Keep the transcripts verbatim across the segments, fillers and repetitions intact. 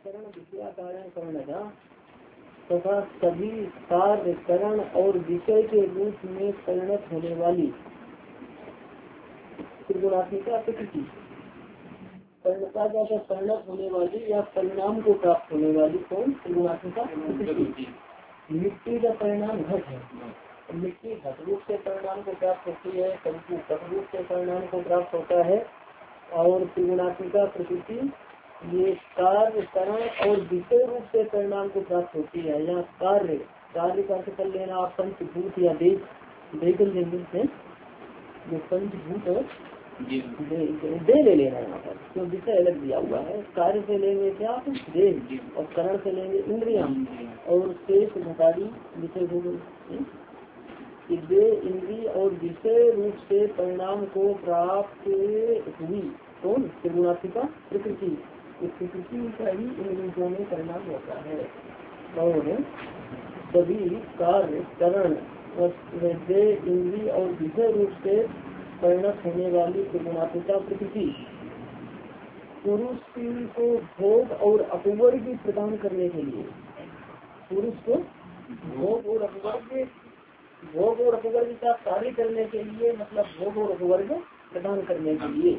करण विषया कारण करण तथा सभी कार्य करण और विषय के रूप में परिणत होने वाली त्रिगुणात्मिका प्रकृति परिणता का परिणत होने वाली या परिणाम को प्राप्त होने वाली कौन त्रिगुणात्मिका प्रकृति। मिट्टी का परिणाम घट है, मिट्टी घट रूप से परिणाम को प्राप्त होती है, कंकु घट रूप से परिणाम को प्राप्त होता है। और त्रिगुणात्मिका प्रकृति ये कार्य करण और विषय रूप से परिणाम को प्राप्त होती है। यहाँ कार्य कार्य का कर लेना आप पंचभूत या देश देख लेंगे, जो पंचभूत दे ले लेना यहाँ पर, जो विषय अलग दिया हुआ है। कार्य से लेंगे क्या देह और करण से लेंगे इंद्रिया और शेष घटारी विषय भूगोल दे इंद्रिय और विषय रूप से परिणाम को प्राप्त हुई कौन त्रिगुणात्मिका प्रकृति। इस प्रकृति का ही इन रूपों में परिणाम होता है। और सभी कार्य करण दे इंद्रिय और विषय रूप से परिणत होने वाली त्रिगुणात्मिका प्रकृति पुरुष को भोग और अपवर्ग प्रदान करने के लिए, पुरुष को भोग और अपवर्ग भोग और अपवर्ग का कार्य करने के लिए, मतलब भोग और अपवर्ग प्रदान करने के लिए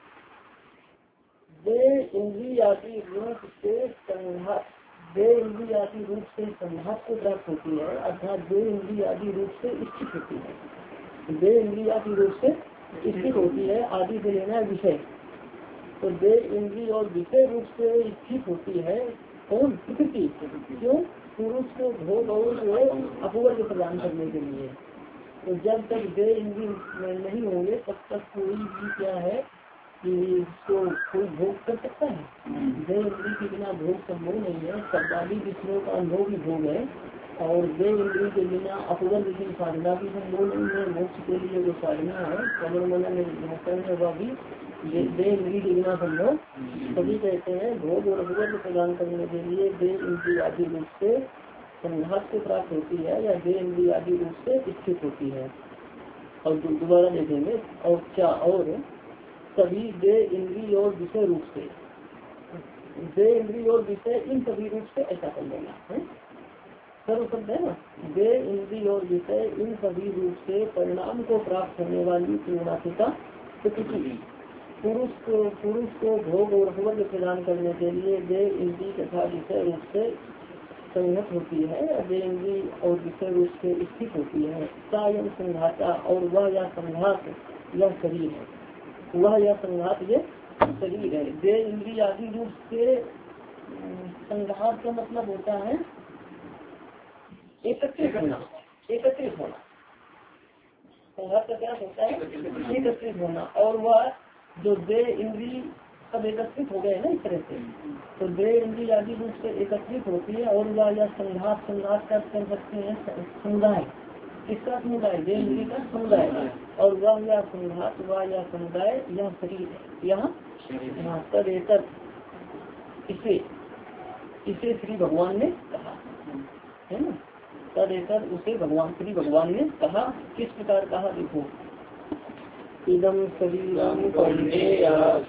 दे इंद्रियादि रूप से संघात दे इंद्रियादि रूप से संघात को प्राप्त होती है, अर्थात दे इंद्रियादि रूप से स्थित होती है। दे इंद्रियादि रूप से स्थित होती है, आदि से लेना है विषय, तो दे इंद्रिय और विषय रूप से स्थित होती है कौन प्रकृति। क्यों पुरुष को भोग और अपवर्ग प्रदान करने के लिए। तो जब तक दे इंद्रिय नहीं होंगे तब तक कोई भी क्या है कि इसको कोई भोग कर सकता है। दे इंद्रिय के बिना भोग संभव नहीं है, शब्दादी विषयों का अनुभव भी भोग है। और दे इंद्रिय के बिना अपवर्ग की साधना भी संभव नहीं है, मोक्ष के लिए जो साधना है कमल मन वह भी दे इंद्रिय के बिना संभव। सभी कहते हैं भोग और अपवर्ग प्रदान करने के लिए दे इंद्रिय आदि रूप से संघात को प्राप्त होती है या दे इंद्रिय आदि रूप से स्थित होती है। और दोबारा देखेंगे और क्या और सभी दे इंद्रिय और विषय रूप से दे इंद्रिय और विषय इन सभी रूप से ऐसा कर लेना है सर्व शब्द है ना। दे इंद्रिय और विषय इन सभी रूप से परिणाम को प्राप्त होने वाली त्रिगुणात्मिका प्रकृति पुरुष को पुरुष को भोग और अपवर्ग प्रदान करने के लिए दे इंद्रिय तथा विषय रूप से संगत होती है, दे इंद्रिय और विषय रूप से स्थित होती है। सायं संघाता और वह या संघात यह शरीर है, वह या संघात ये शरीर है। दे इंद्रिय आदि रूप से संघात का मतलब होता है एकत्रित होना, एकत्रित होना। संघात का क्या होता है एकत्रित होना। और वह जो दे इंद्रिय सब एकत्रित हो गए ना इस तरह से, तो दे इंद्रिय आदि रूप से एकत्रित होती है। और वह या संघात संघात का कर सकते हैं समुदाय, किसका समुदाय दे इंद्रिय का समुदाय। और वह या संघात वह या समुदाय यह शरीर है। यहाँ तद एतद इसे इसे श्री भगवान ने कहा है ना, तद एतद उसे भगवान श्री भगवान ने कहा। किस प्रकार कहा देखो, इदम शरीरम कौन्तेय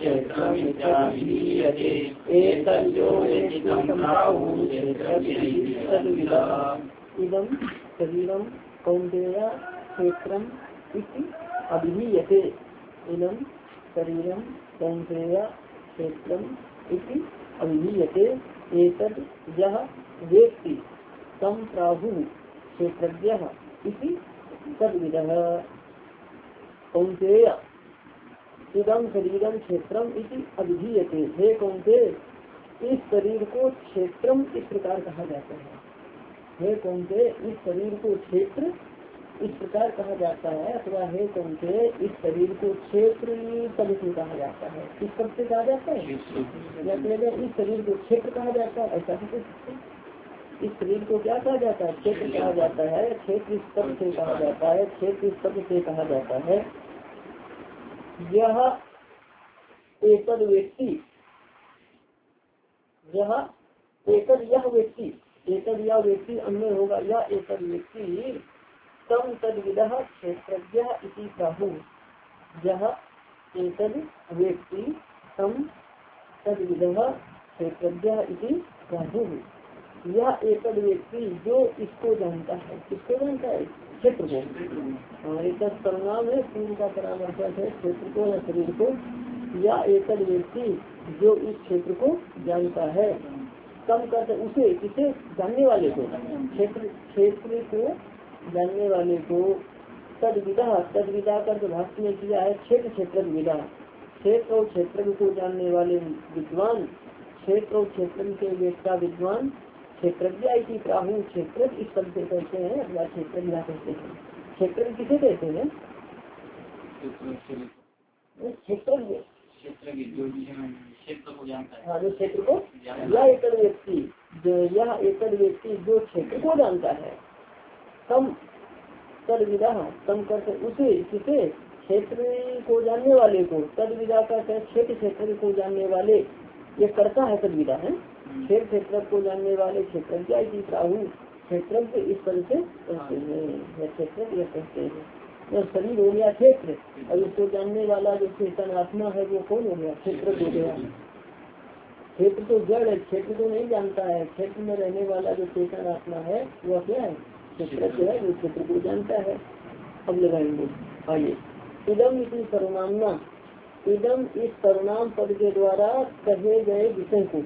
इदम शरीरम कौन्तेय क्षेत्रम इति अभिधीयते। इदम शरीरम कौन्तेय क्षेत्रम इति अभिधीयते। एतद् यः वेत्ति तं प्राहुः क्षेत्रज्ञः इति तद्विदः। कौन्तेय इदम शरीरम क्षेत्रम इति अभिधीयते। हे कौन्तेय इस शरीर को क्षेत्रम इस प्रकार कहा जाता है। हे कौन्तेय इस शरीर को क्षेत्र इस प्रकार कहा जाता है, अथवा हे कौन्तेय इस शरीर को क्षेत्र पद से कहा जाता है। किस पद से कहा जाता है या इस शरीर को क्षेत्र कहा जाता है, ऐसा भी इस शरीर को क्या कहा जाता है क्षेत्र कहा जाता है। क्षेत्र इस पद से कहा जाता है, क्षेत्र इस पद से कहा जाता है। यह एकद व्यक्ति यह एकद यह व्यक्ति एकद यह व्यक्ति अन्य होगा। यह एकद व्यक्ति तम तद्विदः क्षेत्रज्ञः इति प्राहुः। यह एकद व्यक्ति तम तद्विदः क्षेत्रज्ञ इति प्राहुः। यह एक व्यक्ति जो इसको जानता है, किसको जानता है? क्षेत्र को। हाँ, एक सर्वनाम है, पूर्व का परामर्शक है क्षेत्र को या शरीर को। या एक व्यक्ति जो इस क्षेत्र को जानता है, कम करते उसे, किसे? जानने वाले को, क्षेत्र क्षेत्र को जानने वाले को। तद्विदा, तद्विदा का जो भाष्य में किया है क्षेत्र क्षेत्र विदा, क्षेत्र और क्षेत्र को जानने वाले विद्वान, क्षेत्र और क्षेत्र के वेदता विद्वान क्षेत्रज्ञ इति प्राहु। क्षेत्र इस पद से कहते हैं अथवा क्षेत्रज्ञ कहते हैं। क्षेत्र किसे कहते हैं? क्षेत्रज्ञ, क्षेत्र को जानता है। हाँ, जो क्षेत्र को, यह एक व्यक्ति जो यह एक व्यक्ति जो क्षेत्र को जानता है, कम तद्विदा, कम करते उसे, किसे? क्षेत्र को जानने वाले को। तद्विदा का क्षेत्र क्षेत्र को जानने वाले, ये करता है तद्विदा है, क्षेत्र क्षेत्र को जानने वाले क्षेत्रज्ञ इति प्राहु। क्षेत्र के इस पद से कहते हैं, क्षेत्र यह कहते हैं। और शरीर हो गया क्षेत्र, और इसको जानने वाला जो चेतन आत्मा है वो कौन हो गया? क्षेत्र हो गया। क्षेत्र तो जड़ है, क्षेत्र तो नहीं जानता है। क्षेत्र में रहने वाला जो चेतन आत्मा है वह क्या है? क्षेत्र जो है वो क्षेत्र को जानता है। अब लगाएंगे आइए। इदम इसी सर्वनामना, इदम इस सर्वनाम पद के द्वारा कहे गए विषय को,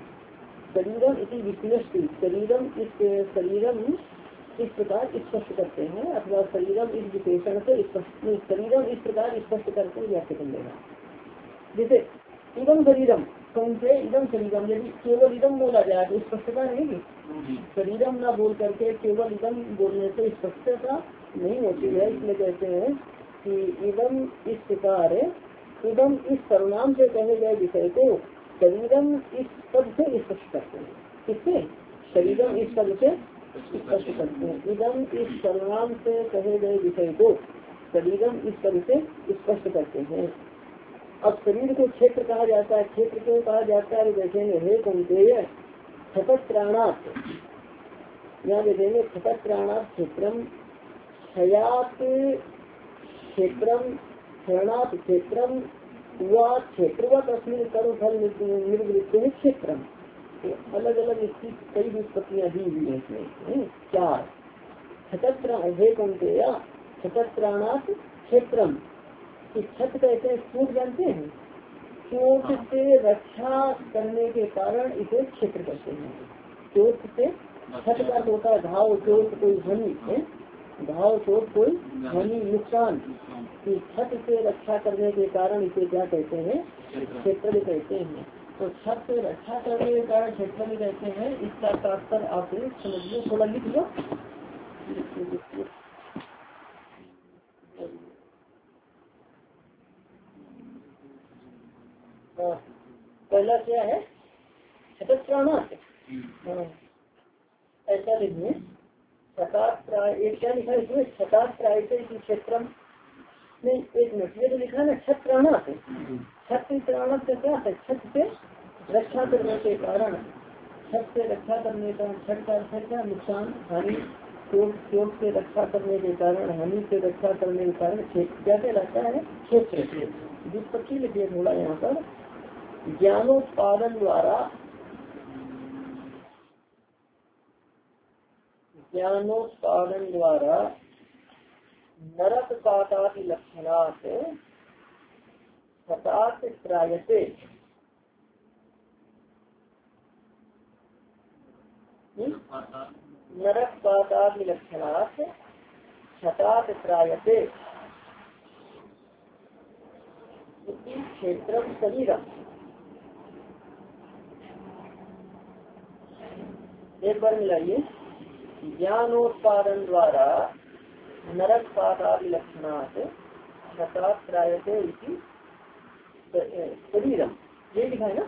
शरीरम इति विष्णुष्टि, शरीरम इस शरीरम इस प्रकार स्पष्ट करते हैं, अथवा शरीरम इस विशेषण से स्पष्ट, शरीरम इस प्रकार स्पष्ट करके व्याख्या कर लेगा। जैसे इदम शरीरम, कौन से? इदम शरीरम। यदि केवल इदम बोला जाए तो स्पष्टता रहेगी। शरीरम ना बोल करके केवल इदम बोलने से स्पष्टता नहीं होती है, इसलिए कहते हैं कि इदम इस प्रकार, इदम इस सर्वनाम से कहे गए विषय को शरीरम इस पद से स्पष्ट करते हैं। किससे? शरीरम इस पद से स्पष्ट करते हैं। इदम इस सर्वनाम से कहे गए विषय को शरीरम इस पद से स्पष्ट करते हैं। अब शरीर को क्षेत्र कहा जाता है, क्षेत्र को कहा जाता है देखेंगे, हे कौन्तेय क्षतत्राणात्, यहाँ देखेंगे क्षतत्राणात् क्षेत्रम, क्षयात् क्षेत्रम, क्षरणात् क्षेत्रम, हुआ क्षेत्रवत अस्मिन् कर्म फल निर्वृत्ति है क्षेत्रम। अलग अलग इसकी कई व्युत्पत्तियां दी हुई है इसमें, चार। क्षतत्र हे कौन्तेय क्षतत्राणात् क्षेत्रम, इस छत कहते हैं चोट, जानते हैं? चोट से रक्षा करने के कारण इसे क्षेत्र कहते हैं। चोट से, छत का होता है घाव, चोट कोई हानि है, घाव चोट कोई हानि नुकसान, की छत से रक्षा करने के कारण इसे क्या कहते हैं? क्षेत्र कहते हैं। तो छत से रक्षा करने के कारण क्षेत्र में कहते हैं, इसका तात्पर्य आप समझिए, थोड़ा लिख लो। पहला क्या है? क्षतत्राणात्, ऐसा लिखिए। एक क्या लिखा है इसमें? क्षतात्रायते क्षेत्रम, नहीं एक मिनट, ये तो लिखा है क्षत्राणात्। क्षत्राणात् का क्या है? छत से रक्षा करने के कारण, छत से रक्षा करने का छत का अर्थ क्या? नुकसान हानि, चोट, चोट से रक्षा करने के कारण, हानि से रक्षा करने के कारण क्षेत्र क्या कहलाता है? क्षेत्र। व्युत्पत्ति लिखिए थोड़ा यहाँ पर। ज्ञानोत्पादन द्वारा, ज्ञानोत्पादन द्वारा नरक पातादि लक्षणात् क्षतात् त्रायते, नरक पातादि लक्षणात् क्षतात् त्रायते क्षेत्रम शरीरम। एक बार मिलाइए। ज्ञानोत्पादन द्वारा नरक पातादि लक्षणात् क्षतात् त्रायते इति शरीरम, ये लिखा है ना।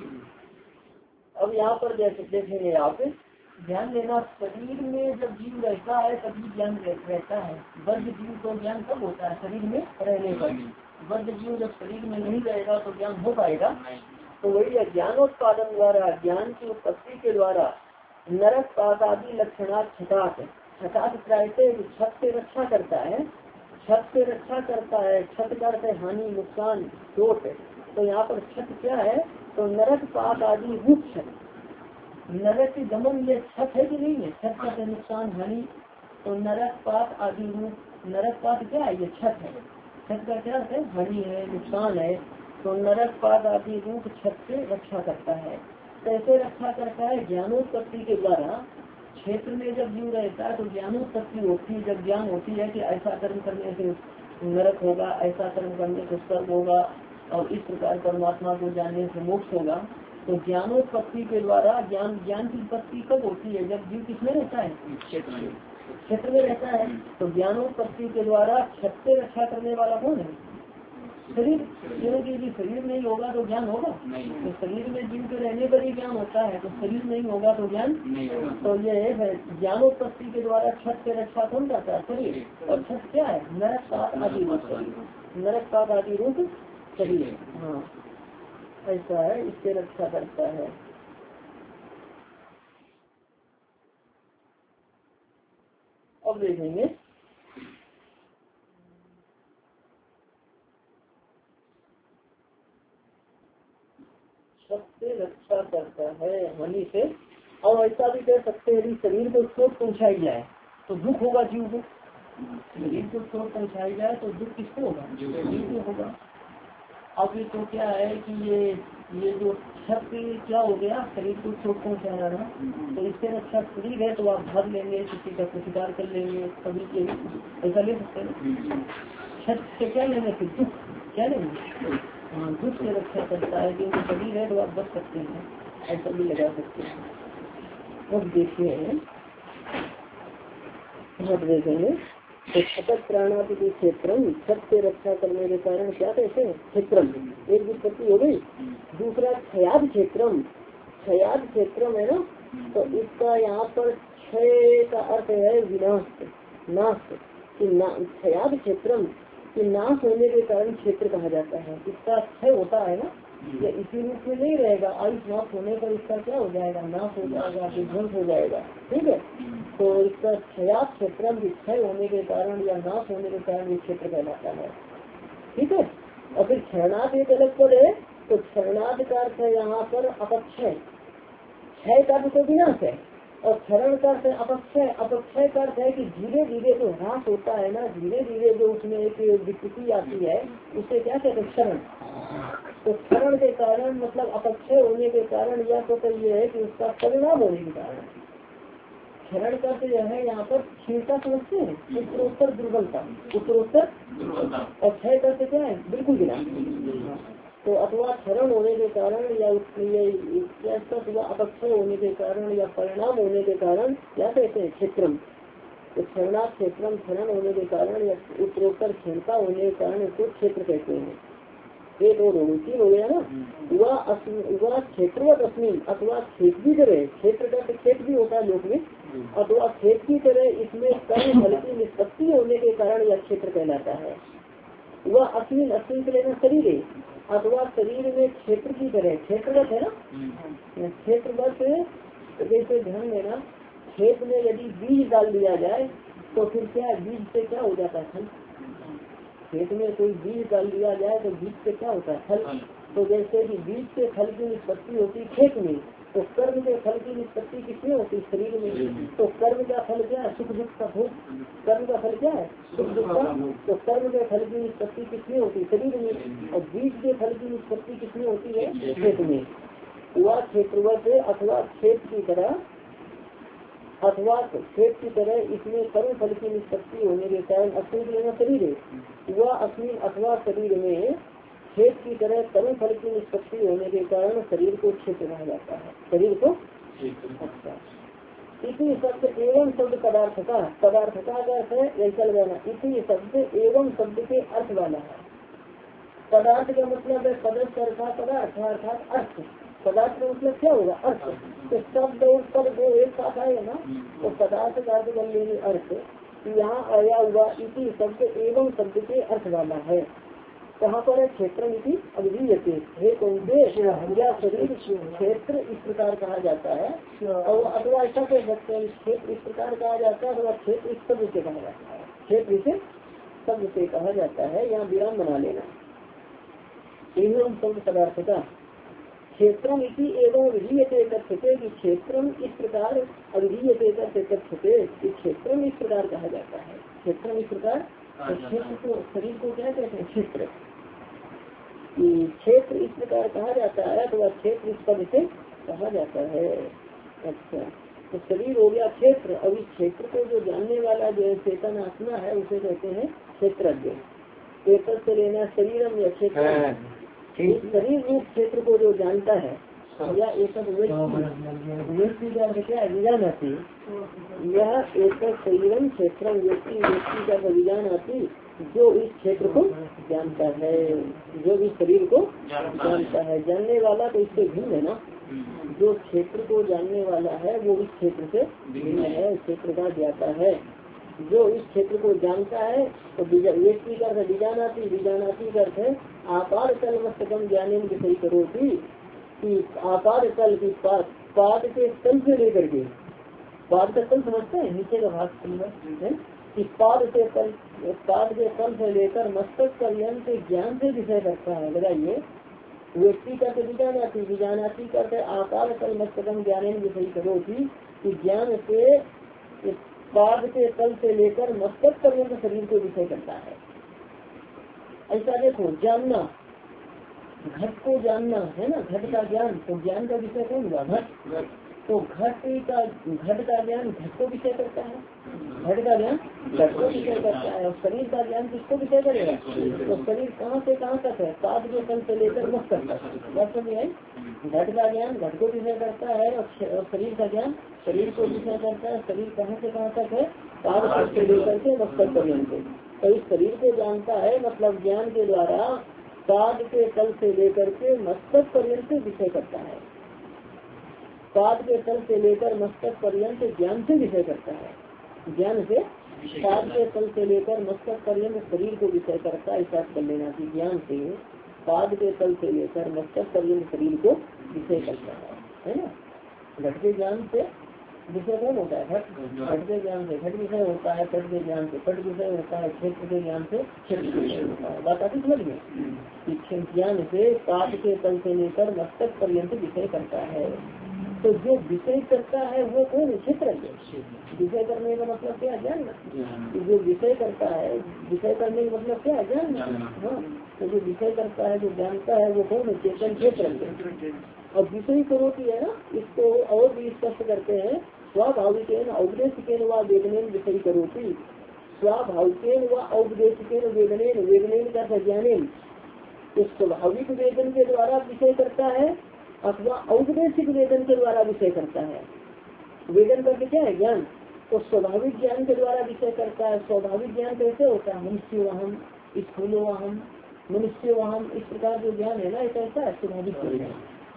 अब यहाँ पर देखेंगे आप, ध्यान देना, शरीर में जब जीव रहता है तभी ज्ञान रहता है। वर्ग जीव को ज्ञान कब होता है? शरीर में रहने पर। वर्ग जीव जब शरीर में नहीं रहेगा तो ज्ञान हो पाएगा? तो वही है, ज्ञानोत्पादन द्वारा, ज्ञान की उत्पत्ति के द्वारा नरक पातादि लक्षणात् क्षतात्, क्षतात् त्रायते, छत से रक्षा करता है, छत से रक्षा करता है। छत का अर्थ है हानि, नुकसान, चोट, तो यहाँ पर छत क्या है, तो नरक पाप आदि रूप छत, नरक की दमन ये छत है कि नहीं है, छत का नुकसान हानि, तो नरक पाप आदि रूप, नरक पाप क्या है, ये छत है, छत का क्या है, हानि है, नुकसान है, तो नरक पाप आदि रूप छत से रक्षा करता है। कैसे रक्षा करता है, ज्ञानोत्पत्ति के द्वारा। क्षेत्र में जब जीव रहता है तो ज्ञानोत्पत्ति होती है, जब ज्ञान होती है कि ऐसा कर्म करने से नरक होगा, ऐसा कर्म करने से स्वर्ग होगा, और इस प्रकार परमात्मा को जानने से मोक्ष होगा, तो ज्ञानोत्पत्ति के द्वारा, ज्ञान ज्ञान की उत्पत्ति कब होती है, जब जीव किसमें रहता है, क्षेत्र में, क्षेत्र में रहता है। तो ज्ञानोत्पत्ति के द्वारा छत से रक्षा करने वाला कौन है, शरीर, क्योंकि यदि शरीर नहीं होगा तो ज्ञान होगा, तो शरीर में जीव के रहने पर ही ज्ञान होता है, तो शरीर नहीं होगा तो ज्ञान नहीं होगा। तो ये है ज्ञानोत्पत्ति के द्वारा छत से रक्षा कौन करता है, शरीर, और छत क्या है, नरक पाप आदि रूप शरीर, नरक पाप आदि रूप शरीर, हाँ ऐसा है, इससे रक्षा करता है। अब देखेंगे सबसे रक्षा करता है हानि से। और ऐसा भी कह सकते हैं, यदि शरीर को चोट पहुँचाई जाए तो दुख होगा जीव को, शरीर को चोट पहुँचाई जाए तो दुख किसको होगा, जीव को होगा। अब ये तो क्या है कि ये ये जो शक्ति क्या हो गया, शरीर को चोट पहुँचाया ना, तो इससे रक्षा शरीर है तो आप भाग लेंगे, किसी का प्रतिकार कर लेंगे, कभी के ऐसा ले सकते हैं। छत से क्या लेंगे, फिर दुख क्या लेंगे, हाँ दुख से रक्षा करता है, क्योंकि शरीर है तो आप बच सकते हैं, ऐसा भी लगा सकते हैं। अब देखिए अब देखेंगे तो छतक प्राणादि के क्षेत्रम, छत से रक्षा करने के कारण क्या कहते हैं, क्षेत्रम, एक विपत्ति हो गई। दूसरा क्षयाद क्षेत्रम, क्षयाद क्षेत्रम है ना, तो इसका यहाँ पर क्षय का अर्थ है विनाश, नाश, कि ना क्षयाद क्षेत्रम कि नाश होने के कारण क्षेत्र कहा जाता है। इसका क्षय होता है ना, ये इसी रूप में नहीं रहेगा, आयु समाप्त होने पर इसका क्या हो जाएगा, नाश हो जाएगा, विध्वंस हो जाएगा, ठीक है। तो इसका क्षयात क्षेत्र क्षय होने के कारण या नाश होने के कारण ये क्षेत्र कहलाता है, ठीक है। और फिर क्षरणार्थ एक अलग पर है, तो क्षरणार्थ का अर्थ है यहाँ पर अपक्षय, क्षय का तो विनाश है, और क्षरण का अर्थ अपक्षय, अपक्षय का अर्थ है कि धीरे धीरे जो ह्रास होता है ना, धीरे धीरे जो उसमें एक विकृति आती है, उसे क्या कहते हैं, क्षरण। तो क्षरण के कारण मतलब अपक्षय होने के कारण, या तो फिर ये है कि उसका परिणाम होने के कारण। क्षरण का तो यह है यहाँ पर क्षीणता समझते हैं, उत्तरोत्तर दुर्बलता, उत्तरोत्तर दुर्बलता, और क्षय का तो क्या है, बिल्कुल गिरा। तो अथवा क्षरण होने के कारण या अथवा अपक्षय होने के कारण या परिणाम होने के कारण क्या कहते हैं, क्षेत्रम। तो क्षरणा क्षेत्रम, क्षरण होने के कारण या उत्तरोत्तर क्षीणता होने के कारण इसको क्षेत्र कहते हैं। एक और तीन हो गया ना, वह क्षेत्रवत अस्मिन, अथवा खेत की तरह, क्षेत्र का खेत भी होता है लोक में, अथवा खेत की तरह इसमें कर्म फल की निष्पत्ति होने के कारण यह क्षेत्र कहलाता है। वह अस्मिन, अस्मिन के लेना शरीर है, अथवा शरीर में क्षेत्र की तरह, क्षेत्रवत है ना, क्षेत्रवत जैसे ध्यान देना, खेत में यदि बीज डाल दिया जाए तो फिर क्या, बीज से क्या हो जाता है, फल। खेत में कोई बीज डाल दिया जाए तो बीज से क्या होता है, फल। तो जैसे कि बीज से फल की निष्पत्ति होती खेत में, तो कर्म के फल की निष्पत्ति किसमें होती, शरीर में। तो कर्म का फल क्या है, सुख दुख का भोग, कर्म का फल क्या है, सुख दुख का। तो कर्म के फल की निष्पत्ति किसमें होती, शरीर में, और बीज के फल की निष्पत्ति किसमें होती है, खेत में। वह क्षेत्रवत अथवा खेत की तरह, अथवा खेत की तरह इसमें कर्म फल की निष्पत्ति होने के कारण अस्मिन लेना शरीर है। वह अस्मिन अथवा शरीर में खेत की तरह कर्म फल की निष्पत्ति होने के कारण शरीर को क्षेत्र कहा जाता है, शरीर को। अच्छा, इसी शब्द एवं शब्द पदार्थ का, पदार्थ का अर्थ है ऐसा लगाना, इसी शब्द एवं शब्द के अर्थ वाला है। पदार्थ का मतलब है पदस्थ अर्थात पदार्थ, अर्थात अर्थ। पदार्थ का मतलब क्या होगा, अर्थ। तो शब्द और पद दो एक साथ आएगा ना, तो पदार्थ का अर्थ कर लेंगे अर्थ। यहाँ आया हुआ इसी शब्द एवं शब्द के अर्थ वाला है। कहाँ पर है, क्षेत्र नीति अभिधीयते हे कौंते या शरीर क्षेत्र इस प्रकार कहा जाता है, और अथवा ऐसा कह सकते हैं क्षेत्र इस प्रकार कहा जाता है, अथवा क्षेत्र इस शब्द से कहा जाता है, क्षेत्र इसे शब्द से कहा जाता है। यहाँ विराम बना लेना। एवं शब्द पदार्थता क्षेत्रम इति एवं विधीयते कथ्यते कि क्षेत्रम इस प्रकार अविधीयते कथ्यते कि क्षेत्रम इस प्रकार कहा जाता है। क्षेत्रम इस प्रकार तो क्षेत्र को शरीर को क्या कहते हैं? क्षेत्र। क्षेत्र इस प्रकार कहा जाता है तो वह क्षेत्र इस पद से कहा जाता है। अच्छा, तो शरीर हो गया क्षेत्र। अब इस क्षेत्र को जो जानने वाला जो है चेतन आत्मा है उसे कहते हैं क्षेत्रज्ञ। क्षेत्र से लेना शरीरम या क्षेत्र, शरीर रूप क्षेत्र को जो जानता है या एक व्यक्ति का क्या विज्ञान आती, यह एक शरीरम क्षेत्र व्यक्ति व्यक्ति का विज्ञान आती जो इस क्षेत्र को जानता है, जो इस शरीर को जानता है। जानने वाला तो इससे भिन्न है ना, जो क्षेत्र को जानने वाला है वो इस क्षेत्र से भिन्न है, क्षेत्र का ज्ञाता है। जो इस क्षेत्र को जानता है तो व्यक्ति का अर्थ विज्ञानाती, विज्ञानाती का अर्थ है आपार तल मस्तकम ज्ञान विषय करोती कि आपार तल की पाद पाद के तल से लेकर के, पाद का तल समझते हैं नीचे का भाग है कि पाद से तल, पाद के तल से लेकर मस्तक पर्यंत ज्ञान से विषय करता है। बताइए, व्यक्ति का तो विज्ञानाती, विज्ञानाती करते आकार तल मस्तकम ज्ञान विषय करोती कि ज्ञान से पाद के तल से लेकर मस्तक पर्यंत शरीर को विषय करता है। ऐसा देखो, जानना, घट को जानना है ना, घट का ज्ञान, तो ज्ञान का विषय कौन हुआ? घट। तो घट का घट का ज्ञान घट को विषय करता है, घट का ज्ञान घट को विषय करता है। और शरीर का ज्ञान किसको विषय करेगा? तो शरीर कहाँ से कहाँ तक है? पाद के तल से लेकर मस्तक तक। बात समझ आई? घट का ज्ञान घट को विषय करता है और शरीर का ज्ञान शरीर को विषय करता है। शरीर कहाँ से कहाँ तक है? पाद से लेकर के मस्तक पर्यंत। तो इस शरीर को जानता है, मतलब ज्ञान के द्वारा पाद के तल से लेकर के मस्तक पर्यंत विषय करता है। पाद के तल से लेकर मस्तक पर्यंत ज्ञान से विषय करता है। ज्ञान से पाद के तल से लेकर मस्तक पर्यंत शरीर को विषय करता है। ऐसा कर लेना कि ज्ञान से पाद के तल से लेकर मस्तक पर्यंत शरीर को विषय करता है, है ना। घट के ज्ञान से विषय कौन होता है? घट। घट के ज्ञान से घट विषय होता है, पट के ज्ञान से पट विषय होता है, क्षेत्र के ज्ञान से क्षेत्र विषय होता है। बात आती समझ में? ज्ञान से पाद के तल से लेकर मस्तक पर्यंत विषय करता है। तो जो विषय करता है वो कौन? क्षेत्र। विषय करने का मतलब क्या? जानना। जो विषय करता है, विषय करने का मतलब क्या? जानना। हाँ, तो जो विषय करता है, जो जानता है वो कौन? चेतन क्षेत्र। और विषय करोती है ना, इसको और भी स्पष्ट करते हैं, स्वाभाविकेन औपदेशिकेन व वेदनेन विषय करोती। स्वाभाविकेन व औपदेशिकेन वेदनेन, वेदनेन का ज्ञानेन, तो स्वाभाविक वेदन के द्वारा विषय करता है अथवा औपदेशिक वेदन के द्वारा विषय करता है। वेदन करके क्या है? ज्ञान। तो स्वाभाविक ज्ञान के द्वारा विषय करता है। स्वाभाविक ज्ञान कैसे होता है? मनुष्य वाहन, स्थूलो वाहन, मनुष्य वाहन, इस प्रकार जो ज्ञान है ना, ये कैसा है? स्वाभाविक ज्ञान।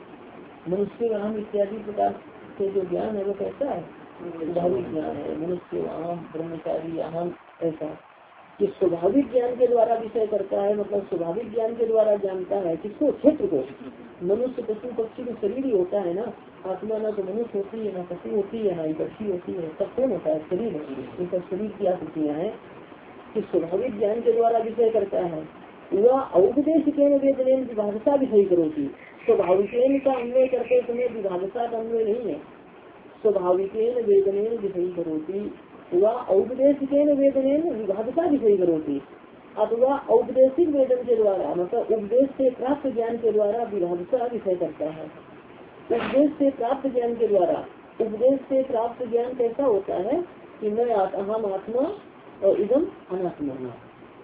मनुष्य वाहन इत्यादि प्रकार से जो ज्ञान है वो कैसा है? स्वाभाविक ज्ञान है। मनुष्य वाहन, ब्रह्मचारी अहम, ऐसा कि स्वाभाविक ज्ञान के द्वारा विषय करता है, मतलब स्वाभाविक ज्ञान के द्वारा जानता है। किसको? क्षेत्र को। मनुष्य पशु पक्षी का शरीर ही होता है ना, आत्मा ना तो मनुष्य होती है, ना पशु होती है, ना ही पक्षी होती है, सब कौन होता है? शरीर। इनका शरीर की आकृतियाँ हैं कि स्वाभाविक ज्ञान के द्वारा विषय करता है। वह औपदेशिक वेदनेन विभागता विषय करोगी। स्वाभाविकेन का अन्वय करते समय विभागता का अन्वय नहीं है। स्वाभाविकेन वेदनेन विषय करोगी व औपदेशिकेन वेदनेन विभागता विषय करोगी, अथवा औपदेशिक वेदन के द्वारा, मतलब उपदेश से प्राप्त ज्ञान के द्वारा विभागता विषय करता है। उपदेश से प्राप्त ज्ञान के द्वारा, उपदेश से प्राप्त ज्ञान कैसा होता है कि मैं अहम आत्मा और इदम अनात्मा।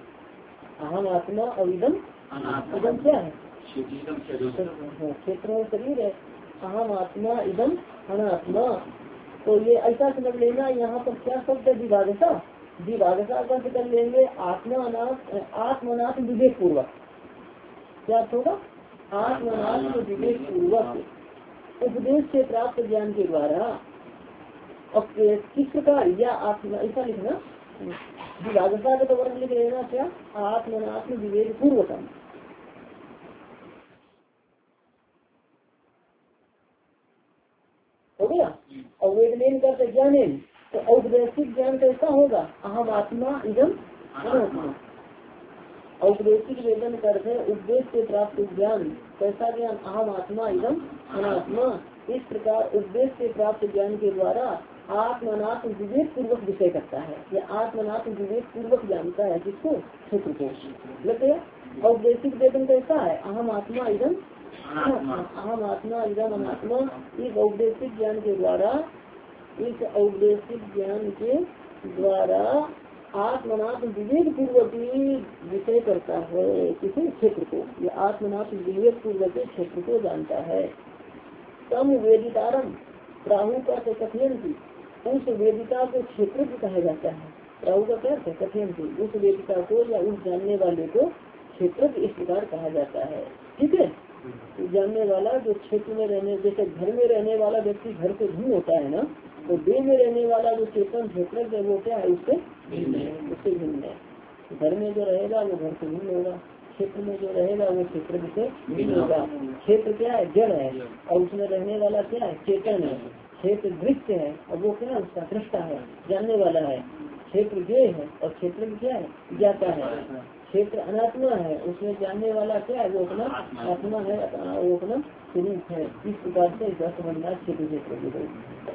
अहम आत्मा और इदम इदम क्या है? क्षेत्र शरीर है। अहम आत्मा इदम अनात्मा। तो ये ऐसा समझ लेना, यहाँ पर क्या शब्द है? विभागता। विभागता का कर लेंगे आत्मा अनाथ, आत्मनाथ विवेक पूर्वक। क्या होगा? आत्मनाथ विवेक पूर्वक उपदेश से प्राप्त ज्ञान के द्वारा। और किस प्रकार? या आत्मा, ऐसा लिखना, विभागता का तो वर्ग लिख लेना क्या? आत्मनात्म विवेक पूर्वकम। हो गया। और वेदनेन का ज्ञानेन, तो औपदेशिक ज्ञान कैसा होगा? अहम आत्मा इदम अनात्मा। औपदेशिक वेदन करते उपदेश से प्राप्त ज्ञान। कैसा ज्ञान? अहम आत्मा इदम अनात्मा। इस प्रकार उपदेश से प्राप्त ज्ञान के द्वारा आत्मनात्म विवेक पूर्वक विषय करता है। यह आत्मनात्म विवेक पूर्वक जानता है किसको? क्षेत्र को। लगे औपदेशिक वेदन कैसा है? अहम आत्मा इदम अहम आत्मा इदम अनात्मा। इस औपदेशिक ज्ञान के द्वारा इस औपदेशिक ज्ञान के द्वारा आत्मनात्म विवेक पूर्वक विषय करता है किसी क्षेत्र को। यह आत्मनात्म विवेक पूर्वक क्षेत्र को जानता है। तम वेदितारम राहु का तो कथन की उस वेदिका को क्षेत्र भी कहा जाता है। राहु का क्या है? कथन की उस वेदिका को या उस जानने वाले को क्षेत्र इस प्रकार कहा जाता है। ठीक है। तो जानने वाला जो क्षेत्र में रहने, जैसे घर में रहने वाला व्यक्ति घर से भिन्न होता है ना, तो देह में रहने वाला जो चेतन क्षेत्र है वो क्या है? उससे उससे भिन्न है। घर में जो रहेगा वो घर से भिन्न होगा, क्षेत्र में जो रहेगा वो क्षेत्र से भिन्न होगा। क्षेत्र क्या है? जड़ है, और उसमें रहने वाला क्या है? चेतन है। क्षेत्र दृश्य है और वो क्या है? उसका दृष्टा है, जानने वाला है। क्षेत्र ज्ञेय है और क्षेत्र में क्या है? ज्ञाता है। क्षेत्र अनात्मा है, उसमें जानने वाला क्या है? वो अपना आत्मा है, वो अपना स्वरूप है। इस प्रकार से इसका समझना क्षेत्र क्षेत्र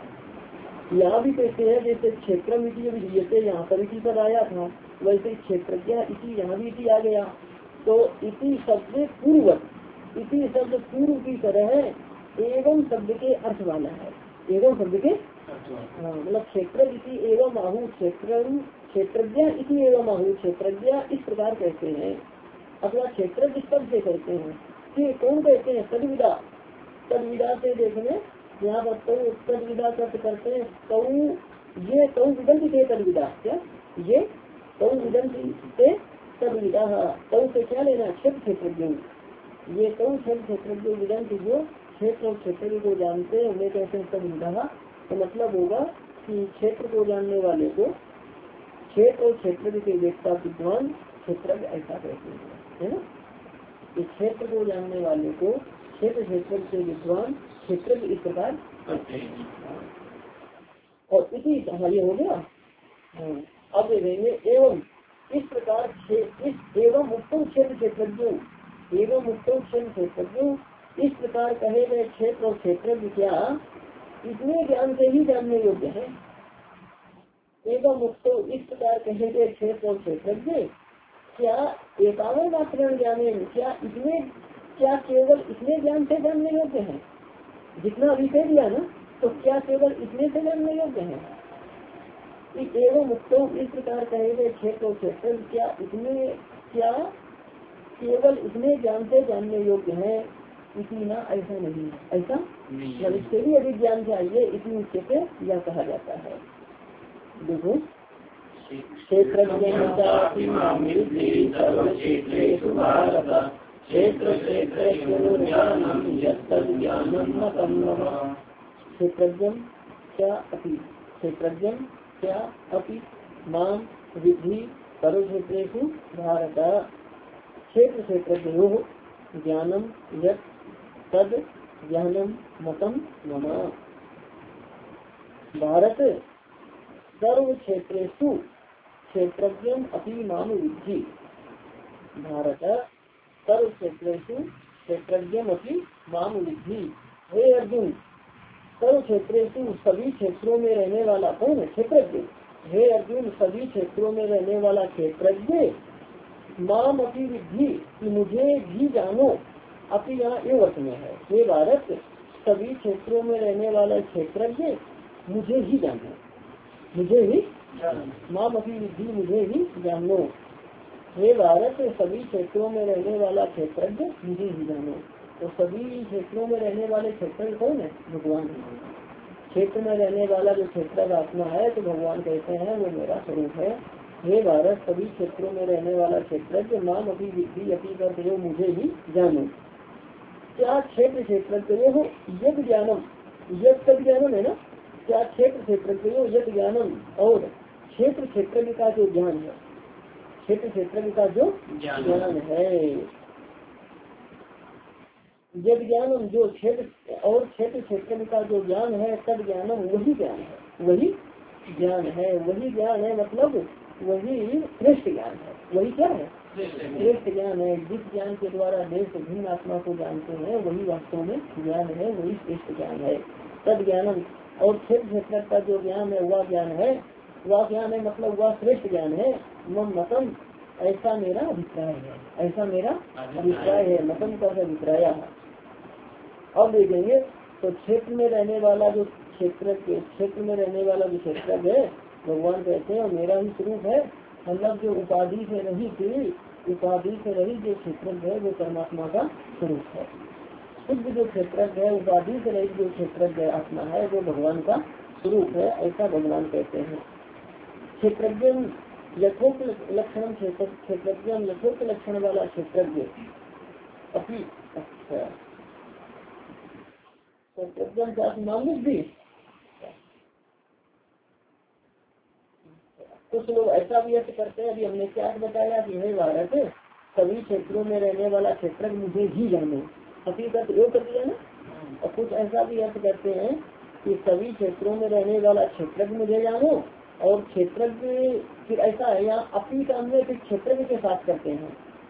यहाँ भी कहते हैं जैसे क्षेत्र जैसे यहाँ पर इसी पर आया था, वैसे क्षेत्र क्या इसी यहाँ भी इसी आ गया। तो इसी शब्द पूर्वक इसी शब्द पूर्व की तरह एवं शब्द के अर्थ वाला है। एवं शब्द के हाँ मतलब क्षेत्र इसी एवं आहु क्षेत्र क्षेत्रज्ञ इसी एवं आहु क्षेत्रज्ञ इस प्रकार कहते हैं। अथवा क्षेत्र किस शब्द से करते हैं कि कौन कहते हैं? तद्विदा। तद्विदा से देखने यहाँ पर तद्विदा करते हैं। कौ ये कौ विदंत से तद्विदा क्या ये कौ विदंत से तद्विदा। कौ से क्या लेना? क्षेत्र क्षेत्रज्ञ। ये कौ क्षेत्र क्षेत्रज्ञ विदंत जो क्षेत्र और क्षेत्र को जानते हैं उन्हें कहते हैं तद्विदा। तो मतलब होगा कि क्षेत्र को जानने वाले को क्षेत्र और क्षेत्र के देखता विद्वान क्षेत्र ऐसा कहते हैं, है ना। इस क्षेत्र को जानने वाले को क्षेत्र क्षेत्र के विद्वान क्षेत्र इस प्रकार करते हैं। और इसी ये हो गया। अब देखेंगे एवं इस प्रकार इस एवं उत्तम क्षेत्र क्षेत्रज्ञ एवं उत्तम क्षेत्र क्षेत्रज्ञ इस प्रकार कहे गए क्षेत्र और क्षेत्र क्या इतने ज्ञान से ही जानने योग्य है। एवं मुक्त इस प्रकार कहे गए क्षेत्र और क्षेत्रज्ञ क्या एकावन मात्र ज्ञाने क्या इतने क्या केवल इतने ज्ञान से जानने योग्य है? जितना अभी कह दिया ना, तो क्या केवल इतने से जानने योग्य है? एवं मुक्त इस प्रकार कहे गए क्षेत्र और क्षेत्र क्या इतने क्या केवल इतने ज्ञान से जानने योग्य है? इसी ना ऐसा नहीं है। ऐसा जब इससे भी अधिक ज्ञान चाहिए इतनी उच्च से यह कहा जाता है। देखो क्षेत्र क्षेत्र क्षेत्रज्ञ क्या अपि क्षेत्रज्ञ क्या अपि माम विधि सर्वक्षेत्रेषु भारत। क्षेत्र क्षेत्रज्ञो ज्ञानम यत् तद ज्ञानम मतम मम। भारत सर्व क्षेत्रेषु क्षेत्रज्ञम अपि माम विद्धि। भारत सर्व क्षेत्रेषु क्षेत्रज्ञम अपि माम विद्धि। हे अर्जुन सर्व क्षेत्रेषु सभी क्षेत्रों में रहने वाला कौन है? क्षेत्रज्ञ। हे अर्जुन सभी क्षेत्रों में रहने वाला क्षेत्रज्ञ माम अपि विद्धि कि मुझे भी जानो। अपि यहाँ ये अर्थ में है। हे भारत सभी क्षेत्रों में रहने वाला क्षेत्रज्ञ मुझे ही जानो, मुझे ही माम अपि विद्धि मुझे ही जानो। हे भारत सभी क्षेत्रों में रहने वाला क्षेत्रज्ञ मुझे ही जानो। तो सभी क्षेत्रों में रहने वाले क्षेत्र कौन है? भगवान। क्षेत्र में रहने वाला जो क्षेत्र का आत्मा है तो भगवान कहते हैं वो मेरा स्वरूप है। हे भारत सभी क्षेत्रों में रहने वाला क्षेत्रज्ञ माम अपनी विद्धि अपनी करते हो मुझे ही जानो। क्या क्षेत्र क्षेत्रज्ञ हो यज्ञ ज्ञानम यज्ञ तक ज्ञानम है ना। क्या क्षेत्र क्षेत्रज्ञ हो यज्ञ ज्ञानम और क्षेत्र क्षेत्र का जो ज्ञान है क्षेत्र क्षेत्र का जो ज्ञान है यज्ञ ज्ञानम जो क्षेत्र और क्षेत्र क्षेत्र का जो ज्ञान है तद ज्ञानम वही ज्ञान है वही ज्ञान है वही ज्ञान है मतलब वही श्रेष्ठ ज्ञान है। वही क्या है? श्रेष्ठ ज्ञान है। जिस ज्ञान के द्वारा देश से भिन्न आत्मा को जानते हैं वही वास्तव में ज्ञान है, वही श्रेष्ठ ज्ञान है। तद ज्ञान और क्षेत्र क्षेत्र का जो ज्ञान है वह ज्ञान है, वह ज्ञान है मतलब वह श्रेष्ठ ज्ञान है। मम मतम ऐसा मेरा अभिप्राय है, ऐसा मेरा अभिप्राय है। मतम का अभिप्राय। अब देखेंगे तो क्षेत्र में रहने वाला जो क्षेत्र के क्षेत्र में रहने वाला जो क्षेत्र है भगवान कहते हैं मेरा ही स्वरूप है। मतलब जो उपाधि से रही थी, उपाधि से रही जो क्षेत्र है वो परमात्मा का स्वरूप है। शुद्ध जो क्षेत्र है, उपाधि से रही जो क्षेत्र आत्मा है वो भगवान का स्वरूप है, ऐसा भगवान कहते हैं। क्षेत्रज्ञ यथोक्त लक्षण क्षेत्रज्ञ यथोक्त लक्षण वाला क्षेत्रज्ञ अपनी अच्छा क्षेत्रज्ञ का मालूम भी कुछ लोग ऐसा भी अर्थ करते हैं। अभी हमने क्या बताया कि हे भारत सभी क्षेत्रों में रहने वाला क्षेत्र मुझे ही जानो, हकीकत योग कर दिया ना। और कुछ ऐसा भी अर्थ करते हैं कि सभी क्षेत्रों में रहने वाला क्षेत्र मुझे जानो, और क्षेत्र फिर ऐसा है यहाँ अपनी का अन्वय फिर क्षेत्र के साथ करते हैं।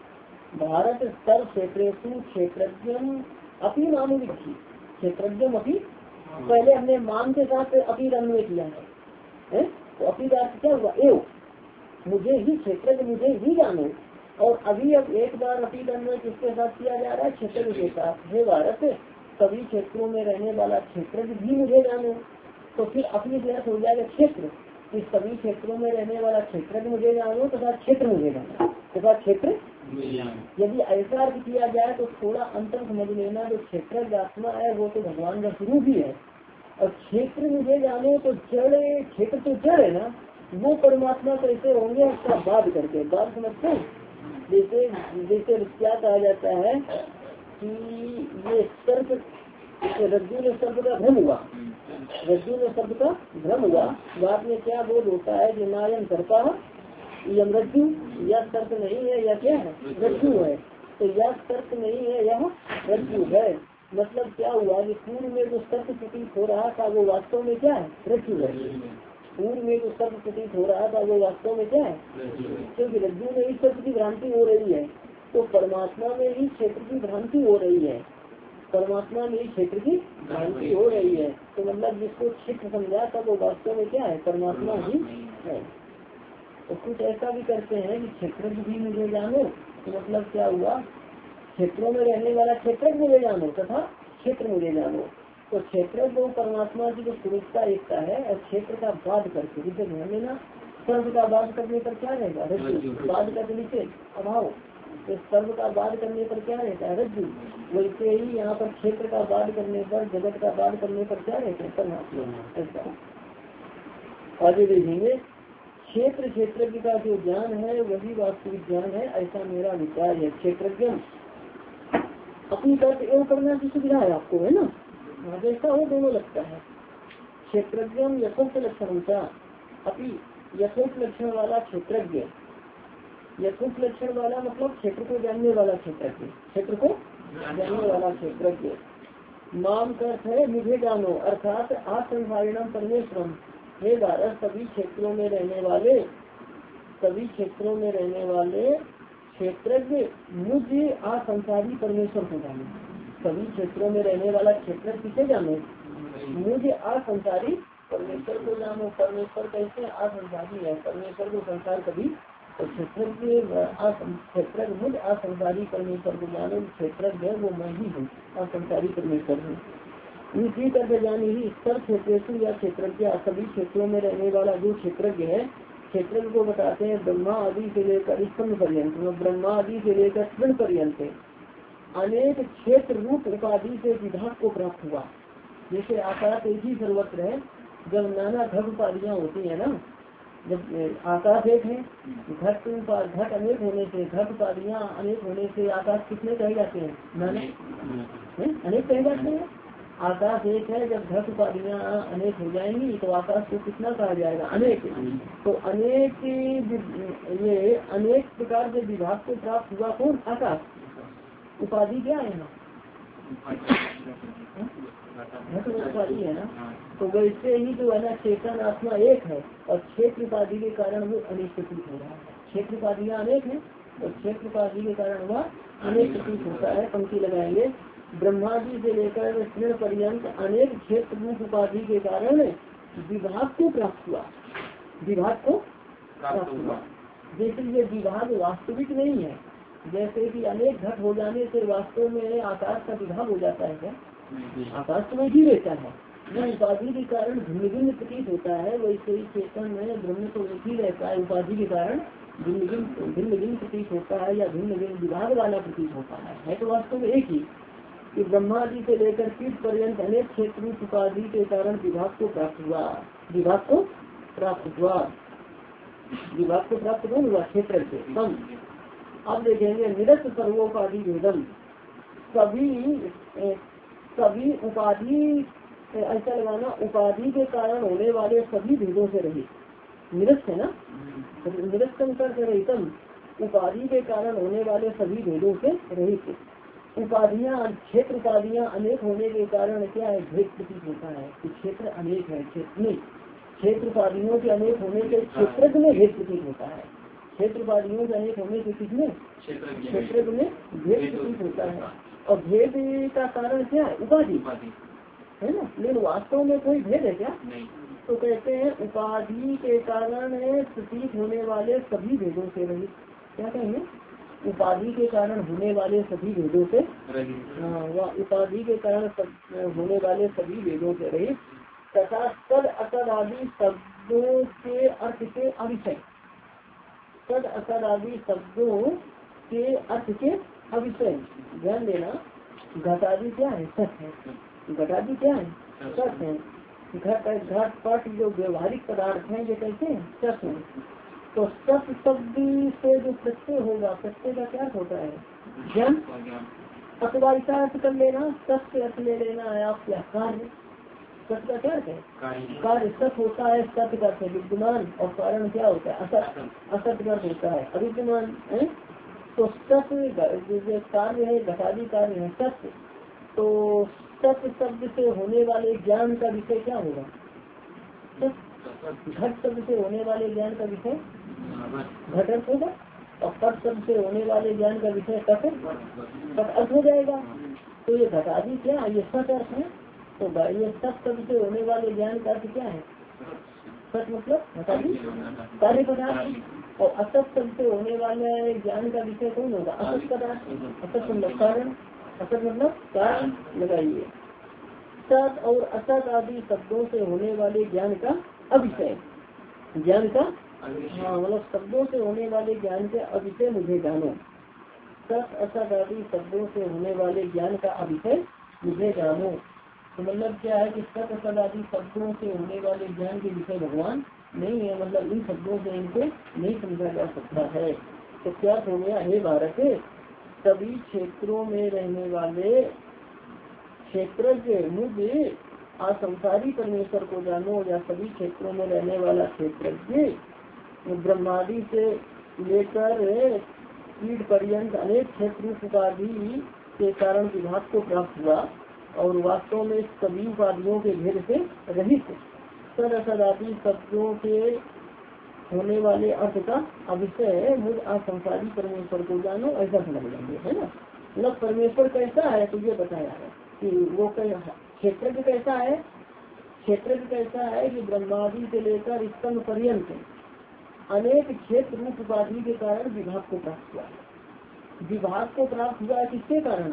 भारत सर्व क्षेत्रेषु क्षेत्रज्ञ अपनी मानो विधि क्षेत्रज्ञ अपनी, पहले हमने मान के साथ अपनी अन्वय किया है, है? तो अपनी का अर्थ क्या हुआ एव मुझे ही क्षेत्र मुझे ही जानो। और अभी अब एक बार अपनी अन्वय किसके साथ किया जा रहा है, क्षेत्र के साथ। हे भारत सभी क्षेत्रों में रहने वाला क्षेत्र भी मुझे जानो, तो फिर अपनी अर्थ हो जाएगा क्षेत्र। इस सभी क्षेत्रों में रहने वाला क्षेत्र मुझे जानो तथा क्षेत्र मुझे जानो तथा क्षेत्र। यदि ऐसा अर्थ किया जाए तो थोड़ा अंतर समझ लेना, जो क्षेत्र आत्मा है वो तो भगवान का स्वरूप ही है, और क्षेत्र मुझे जानो तो जड़ क्षेत्र तो जड़ है ना, वो परमात्मा कैसे होंगे उसका बात करके बात समझते हैं। जैसे जैसे क्या कहा जाता है कि ये सर्प रज्जु ने सर्प का भ्रम हुआ, रज्जु ने सर्प का भ्रम हुआ, बात में क्या बोध होता है कि नायन सर्पा यम रज्जु, या सर्प नहीं है या क्या है रज्जु है, तो यह सर्प नहीं है यह रज्जु है। मतलब क्या हुआ कि पूर्व में जो सर्प प्रतीत हो रहा था वो वास्तव में क्या है रज्जु है। पूर्व में जो सर्प प्रतीत हो रहा था वो वास्तव में क्या है, क्योंकि रज्जु में ही सर्प की भ्रांति हो रही है, तो परमात्मा में ही क्षेत्र की भ्रांति हो रही है, परमात्मा में ही क्षेत्र की भ्रांति हो रही है। तो मतलब जिसको क्षेत्र समझा था वो वास्तव में क्या है परमात्मा ही है। तो कुछ ऐसा भी करते हैं कि क्षेत्र भी मुझे जानो, तो मतलब क्या हुआ क्षेत्रों में रहने वाला क्षेत्र मुझे जानो तथा क्षेत्र मुझे जानो। तो क्षेत्र को परमात्मा की जो स्वरूपता एकता है, और क्षेत्र का बाध करके जिसे ध्यान देना, सर्व का बाध करने पर क्या रहेगा रज्जु, बाध का नीचे अभाव, तो सर्व का बाध करने पर क्या रहता है रज्जु। वैसे ही यहाँ पर क्षेत्र का बाध करने पर, जगत का बाध करने पर क्या रहते हैं परमात्मा। ऐसा आगे देखेंगे। क्षेत्र क्षेत्र का जो ज्ञान है वही वास्तविक ज्ञान है, ऐसा मेरा विचार है। क्षेत्रज्ञ अपनी तरफ एवं करना की सुविधा है आपको, है ना, जैसा हो दोनों लगता है। क्षेत्रज्ञ यथोक्त लक्षण का अपनी यथोक्त लक्षण वाला क्षेत्रज्ञ, यथोक्त लक्षण वाला मतलब क्षेत्र को जानने वाला क्षेत्रज्ञ, क्षेत्र को जानने वाला क्षेत्रज्ञ। माम का अर्थ है मुझे जानो, अर्थात आसंसारिणम परमेश्वरम। हे भारत सभी क्षेत्रों में रहने वाले, सभी क्षेत्रों में रहने वाले क्षेत्रज्ञ मुझे आसंसारी परमेश्वर को जाने। सभी क्षेत्रों में रहने वाला क्षेत्र किसे जाने, मुझे आसंसारी परमेश्वर को जानो। परमेश्वर कैसे आसंसारी है, परमेश्वर को संसार कभी, तो क्षेत्र क्षेत्र मुझ आसंसारी परमेश्वर को जानो। क्षेत्र है वो मैं ही हूँ, आसंसारी परमेश्वर हूँ। इसी तरह जानी ही स्तर क्षेत्र या क्षेत्रज्ञ सभी क्षेत्रों में रहने वाला जो क्षेत्रज्ञ है, क्षेत्र को बताते हैं ब्रह्मा आदि से लेकर स्तंभ पर्यंत, ब्रह्मा आदि से लेकर तृण पर्यंत अनेक क्षेत्र रूप उपाधि से विभाग को प्राप्त हुआ। जैसे आकाश एक ही सर्वत्र है, जब नाना घट उपाधियाँ होती है ना, जब आकाश एक है, घट घट अनेक होने से, घट उपाधियाँ अनेक होने से आकाश कितने कहे जाते हैं, नाना अनेक कहे जाते हैं। आकाश एक है, जब घट उपाधियाँ अनेक हो जाएंगी तो आकाश को कितना कहा जाएगा, अनेक। तो अनेक ये अनेक प्रकार के विभाग को प्राप्त हुआ कौन, आकाश। उपाधि क्या है ना, घट उपाधि है ना। तो वैसे ही जो है ना चेतन आत्मा एक है, और क्षेत्र उपाधि के कारण वो अनेक प्रतीत हो रहा है। क्षेत्र उपाधियाँ अनेक है, और क्षेत्र उपाधि के कारण वह अनेक प्रतीत होता है। पंक्ति लगाएंगे, ब्रह्मा जी से लेकर तृण पर्यंत अनेक क्षेत्र रूप उपाधि के कारण विभाग को प्राप्त हुआ, विभाग को प्राप्त हुआ। जैसे ये विभाग वास्तविक नहीं है, जैसे कि अनेक घट हो जाने से वास्तव में आकाश का विभाग हो जाता है क्या? आकाश तो वही रहता है, वो उपाधि के कारण भिन्न भिन्न प्रतीत होता है। वैसे ही चेतन में ब्रह्म तो एक ही रहता है, उपाधि के कारण भिन्न भिन्न भिन्न भिन्न प्रतीत होता है या भिन्न भिन्न विभाग वाला प्रतीत होता है, है तो वास्तव में एक ही। कि ब्रह्मा जी से लेकर कीट पर्यंत अनेक क्षेत्र उपाधि के कारण विभाग को प्राप्त हुआ, विभाग को प्राप्त हुआ, विभाग को प्राप्त कौन हुआ? क्षेत्र से कम। अब देखेंगे निरस्त सर्वोपाधि भेदम, सभी सभी उपाधि, ऐसा लगाना उपाधि के कारण होने वाले सभी भेदों से रहित। निरस्त है ना, निरस्त रहितम, उपाधि के कारण होने वाले सभी भेदों से रहित। उपाधियां, क्षेत्र उपाधियां अनेक होने के कारण क्या है? भेद प्रतीत होता है कि क्षेत्र अनेक है, क्षेत्र नहीं, क्षेत्र उपाधियों के अनेक होने से क्षेत्र में भेद प्रतीत होता है। क्षेत्र उपाधियों के अनेक होने से किसमें? क्षेत्र में भेद प्रतीत होता है। और भेद का कारण क्या है? उपाधि है ना, लेकिन वास्तव में कोई भेद है क्या? नहीं। तो कहते हैं उपाधि के कारण प्रतीत होने वाले सभी भेदों से रहित। क्या कहेंगे? उपाधि के कारण होने वाले सभी भेदों से, हाँ, उपाधि के कारण होने वाले सभी भेदों से रहित तथा सद असद आदि शब्दों के अर्थ के अविषय, सद असद आदि शब्दों के अर्थ के अविषय। ध्यान देना, घटादि क्या है? सत है। घटादि क्या है? सत है। घट घट पट जो व्यवहारिक पदार्थ हैं ये कैसे हैं? सत है। तो सत शब्द से जो प्रत्यय होगा, प्रत्यय का क्या होता है? ज्ञान। अथवा ऐसा अर्थ कर लेना, सत से अर्थ ले लेना है आप क्या? कार्य। सत का क्या है? कार्य। सत होता है, सत्य का अर्थ है विद्यमान, और कारण क्या होता है? असत। असत का अर्थ होता है अविद्यमान है। तो सत्य कार्य है, घटादी कार्य है सत्य। तो सत्य शब्द से होने वाले ज्ञान का विषय क्या होगा? घट शब्द से होने वाले ज्ञान का विषय घटक होगा, और पट शब्द से होने वाले ज्ञान का विषय तट तट अर्थ हो जाएगा। तो ये घटादी क्या है? ये सत अर्थ है। तो ये सत शब्द से होने वाले ज्ञान का अर्थ क्या है? सत मतलब घटादी कार्य पदार्थ, और असत शब्द से होने वाले ज्ञान का विषय कौन होगा? असत पदार्थ। असत मतलब कारण, असत मतलब कारण लगाइए। सत और असत आदि शब्दों से होने वाले ज्ञान का अविषय, ज्ञान का, हाँ मतलब शब्दों से होने वाले ज्ञान के अविषय मुझे जानो। सत असत आदि शब्दों से होने वाले ज्ञान का अविषय मुझे जानो। तो मतलब क्या है कि सत असत आदि शब्दों से होने वाले ज्ञान के विषय भगवान नहीं है, मतलब इन शब्दों से इनको नहीं समझा जा सकता है। तो क्या हो गया? हे भारत, सभी क्षेत्रों में रहने वाले क्षेत्रज्ञ मुझे असंसारी परमेश्वर को जानो, या सभी क्षेत्रों में रहने वाला क्षेत्रज्ञ ब्रह्मादि से लेकर कीट पर्यंत अनेक क्षेत्र उपाधि के कारण विभाग को प्राप्त हुआ, और वास्तव में सभी उपाधियों के भेद से रहित सद असद आदि शब्दों के होने वाले अर्थ का अविषय मुझ असंसारी परमेश्वर को जानो, ऐसा समझ लेंगे, है ना। मतलब परमेश्वर कैसा है तो ये बताया है कि वो क्षेत्र कैसा है, क्षेत्र कैसा है कि ब्रह्मादि से लेकर स्तंभ पर्यंत अनेक क्षेत्र रूप उपाधि के कारण विभाग को प्राप्त हुआ। विभाग को प्राप्त हुआ किसके कारण?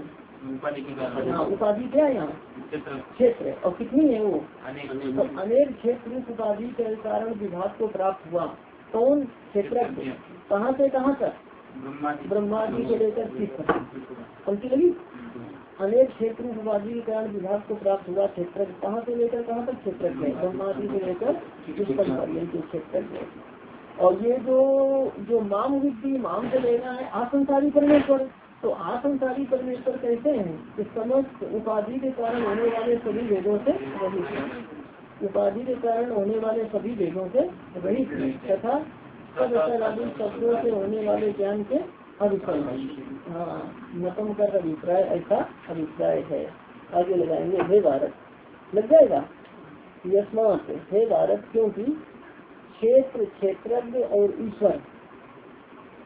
हाँ, उपाधि क्या है यहाँ? क्षेत्र। और कितनी है वो? तो अनेक क्षेत्र रूप उपाधि के कारण विभाग को प्राप्त हुआ। कौन? क्षेत्र। कहाँ से कहाँ तक? ब्रह्मादि से लेकर किस तक? पंक्ति लगी। अनेक क्षेत्र उपाधि के कारण विभाग को प्राप्त हुआ क्षेत्र। कहाँ से लेकर कहाँ तक क्षेत्र? ब्रह्मादि से लेकर किस तक क्षेत्र। और ये जो जो माम विद्धि, माम से लेना है आसंसारी परमेश्वर। तो आसंसारी परमेश्वर कैसे हैं? कि समस्त उपाधि के कारण होने वाले सभी भेदों से रहित है, उपाधि के कारण होने वाले सभी भेदों से रहित है, तथा सदादि शब्दों से होने वाले ज्ञान के अभिषय है। हाँ, मतम कर अभिप्राय ऐसा अभिप्राय है। आगे लगाएंगे हे भारत, लग जाएगा यस्मात, हे भारत, क्योंकि क्षेत्र, क्षेत्रज्ञ और ईश्वर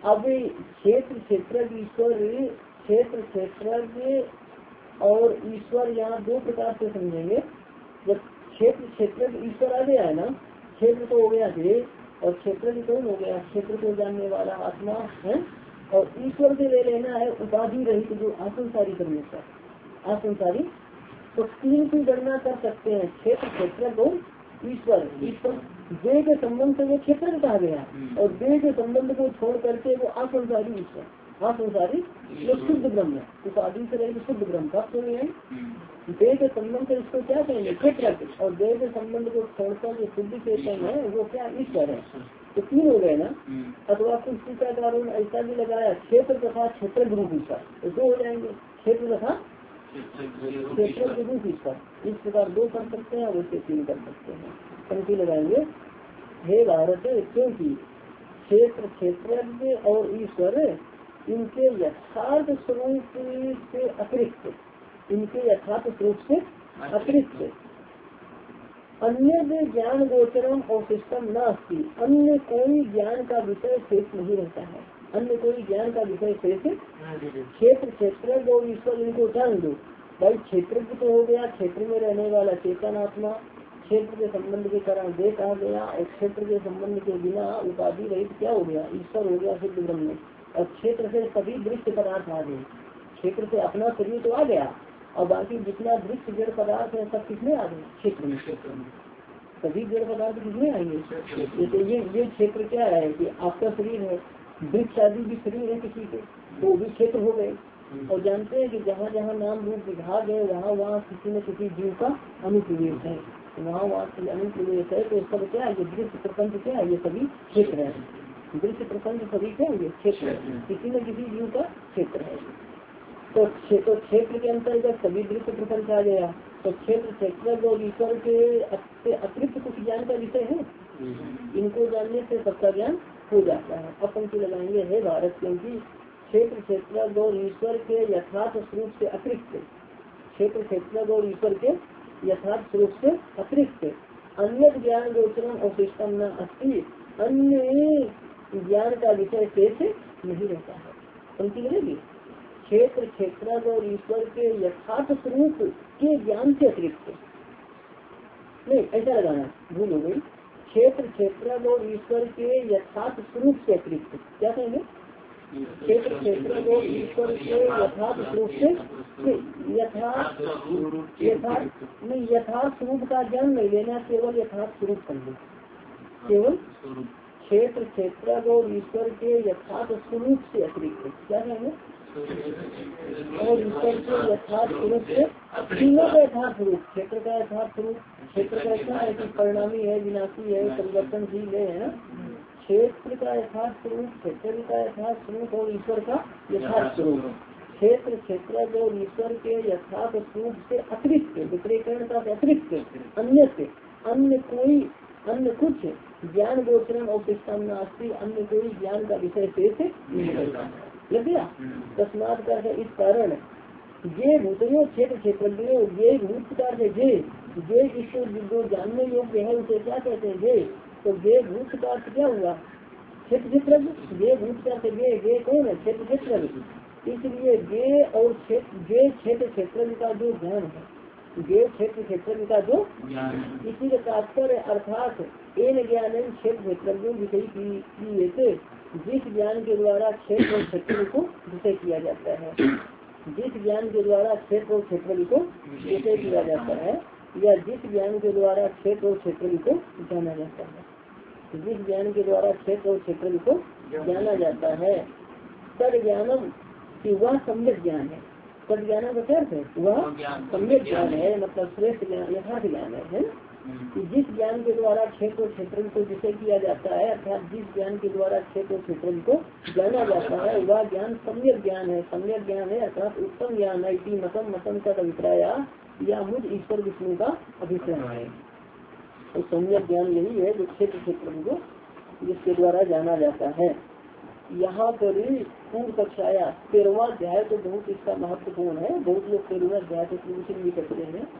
अब क्षेत्र क्षेत्र ईश्वर, क्षेत्र क्षेत्र और ईश्वर यहाँ दो प्रकार से समझेंगे। जब क्षेत्र क्षेत्र ईश्वर आ गया है ना, क्षेत्र तो हो गया देह और क्षेत्र भी कौन हो गया, क्षेत्र को जानने वाला आत्मा है। और ईश्वर से ले लेना है उपाधि रहित जो आसंसारी परमेश्वर, आसंसारी। तो तीन की गणना कर सकते हैं, क्षेत्र क्षेत्र को ईश्वर। ईश्वर देह के संबंध से वो क्षेत्र कहा गया और देह के संबंध को छोड़ करके वो आसंसारी ईश्वर, आसंसारी जो शुद्ध ब्रह्म है, उपाधि से रहित शुद्ध ब्रह्म का देह के संबंध से इसको क्या कहेंगे, क्षेत्र। और देह के संबंध को छोड़कर जो शुद्ध चेतन है वो क्या, ईश्वर है। तो तीन हो गए ना। अथवा कुछ टीकाकारों ने ऐसा भी लगाया क्षेत्र तथा क्षेत्र गुरु ईश्वर, तो दो हो जाएंगे, क्षेत्र तथा क्षेत्र गुरु ईश्वर। इस प्रकार दो कर सकते हैं और उससे तीन कर सकते हैं। पंक्ति लगाएंगे, हे भारत, क्योंकि क्षेत्र क्षेत्र और ईश्वर इनके यथार्थ स्वरूप से अतिरिक्त, इनके यथार्थ स्वरूप से अतिरिक्त अन्य ज्ञान गोचरम और सिस्टम न अस्ति, अन्य कोई ज्ञान का विषय शेष नहीं रहता है, अन्य कोई ज्ञान का विषय शेष। क्षेत्र क्षेत्र दो ईश्वर इनको जान दो भाई। क्षेत्र तो हो गया क्षेत्र में रहने वाला चेतन आत्मा, क्षेत्र के संबंध के कारण देह कहा गया और क्षेत्र के संबंध के बिना उपाधि रहित क्या हो गया, ईश्वर हो गया शुद्ध ब्रह्म। और क्षेत्र से सभी दृश्य पदार्थ आ गए, क्षेत्र से अपना शरीर तो आ गया और बाकी जितना दृश्य जड़ पदार्थ है सब किसमें आ गए, क्षेत्र में। सभी जड़ पदार्थ किसमें आएंगे, जैसे ये ये क्षेत्र क्या है कि आपका शरीर है, वृक्ष आदि भी शरीर है किसी के, तो भी क्षेत्र हो गए। और जानते हैं कि जहाँ जहाँ नाम रूप विभाग है वहाँ वहाँ किसी न किसी जीव का अनुप्रवेश है, वहाँ वहाँ की अनुप्रवेश है। तो सब क्या है, ये दृश्य प्रपंच क्या है, ये सभी क्षेत्र है। दृश्य प्रपंच सभी क्या है, ये क्षेत्र है, किसी न किसी जीव का क्षेत्र है। तो क्षेत्र के अंतर्गत सभी दृश्य प्रपंच आ गया। तो क्षेत्र क्षेत्र और ईश्वर के अतिरिक्त कुछ ज्ञान का विषय है, इनको जानने से सबका ज्ञान हो जाता है। अब पंक्ति लगाएंगे, हे भारत, क्योंकि क्षेत्र क्षेत्र और ईश्वर के यथार्थ स्वरूप से अतिरिक्त, क्षेत्र क्षेत्र और ईश्वर के यथार्थ स्वरूप से अतिरिक्त अन्य ज्ञान गोचरम और सिस्टम न अस्ति, अन्य ज्ञान का विषय शेष नहीं रहता है। पंक्ति लगेगी, क्षेत्र क्षेत्र और ईश्वर के यथार्थ स्वरूप के ज्ञान से अतिरिक्त, नहीं ऐसा लगाना भूल हो गई। क्षेत्र क्षेत्र और ईश्वर के यथार्थ स्वरूप से अतिरिक्त क्या कहेंगे, क्षेत्र क्षेत्र और ईश्वर के यथार्थ स्वरूप से यथार्थ यथार्थ नहीं, यथार्थ स्वरूप का ज्ञान नहीं लेना, केवल यथार्थ स्वरूप समझो, केवल क्षेत्र क्षेत्र और ईश्वर के यथार्थ स्वरूप से अतिरिक्त क्या कहेंगे, और ईश्वर के यथार्थ स्वरूप से तीनों का यथार्थ स्वरूप, क्षेत्र का यथार्थ स्वरूप, क्षेत्र का क्या है कि परिणामी है, विनाशी है, परिवर्तनशील है ना। क्षेत्र का यथार्थ स्वरूप, क्षेत्र का यथार्थ स्वरूप और ईश्वर का यथार्थ स्वरूप, क्षेत्र क्षेत्र और ईश्वर के यथार्थ स्वरूप से अतिरिक्त, विक्रेकरण का अतिरिक्त अन्य से अन्य कोई अन्य कुछ ज्ञान गोचरण और सिस्टम नास्ती, अन्य कोई ज्ञान का विषय शेष नहीं रहता। लग गया। तस्मात का है इस कारण ये भूतों क्षेत्र क्षेत्र ये भूत प्रकार से जे जे इसको जो जानने योग्य है उसे क्या कहते हैं, जे। तो जे भूत प्रकार से क्या हुआ, क्षेत्र क्षेत्र, जे भूत प्रकार से जे जे कौन है, क्षेत्र क्षेत्र। इसलिए जे और क्षेत्र, जे क्षेत्र क्षेत्र का जो ज्ञान है, जे क्षेत्र क्षेत्र का जो इसी का तात्पर्य अर्थात इन ज्ञान क्षेत्र क्षेत्र विषय की, जिस ज्ञान के द्वारा क्षेत्र और क्षेत्र को विषय किया जाता है, जिस ज्ञान के द्वारा क्षेत्र और क्षेत्र को विषय किया जाता है, या जिस ज्ञान के द्वारा क्षेत्र और क्षेत्र को जाना जाता है, जिस ज्ञान के द्वारा क्षेत्र और क्षेत्र को जाना जाता है, तद ज्ञानम कि वह सम्यक ज्ञान है। तद ज्ञान का क्या है, वह सम्यक ज्ञान है, मतलब श्रेष्ठ ज्ञान, यथार्थ ज्ञान है, है? कि जिस ज्ञान के द्वारा क्षेत्र और क्षेत्र को विषय किया जाता है, अर्थात जिस ज्ञान के द्वारा क्षेत्र और क्षेत्र को जाना जाता है, वह ज्ञान सम्यक ज्ञान है। सम्यक ज्ञान है अर्थात उत्तम ज्ञान है। इसी मतम मतम का अभिप्राय या मुझ ईश्वर विष्णु का अभिप्राय है। तो सम्यक ज्ञान यही है जो क्षेत्र क्षेत्र को जिसके द्वारा जाना जाता है। यहाँ पर पूर्व कक्षाया तेरहवां अध्याय तो बहुत इसका महत्वपूर्ण है, बहुत लोग तेरहवां अध्याय तो भी करते हैं।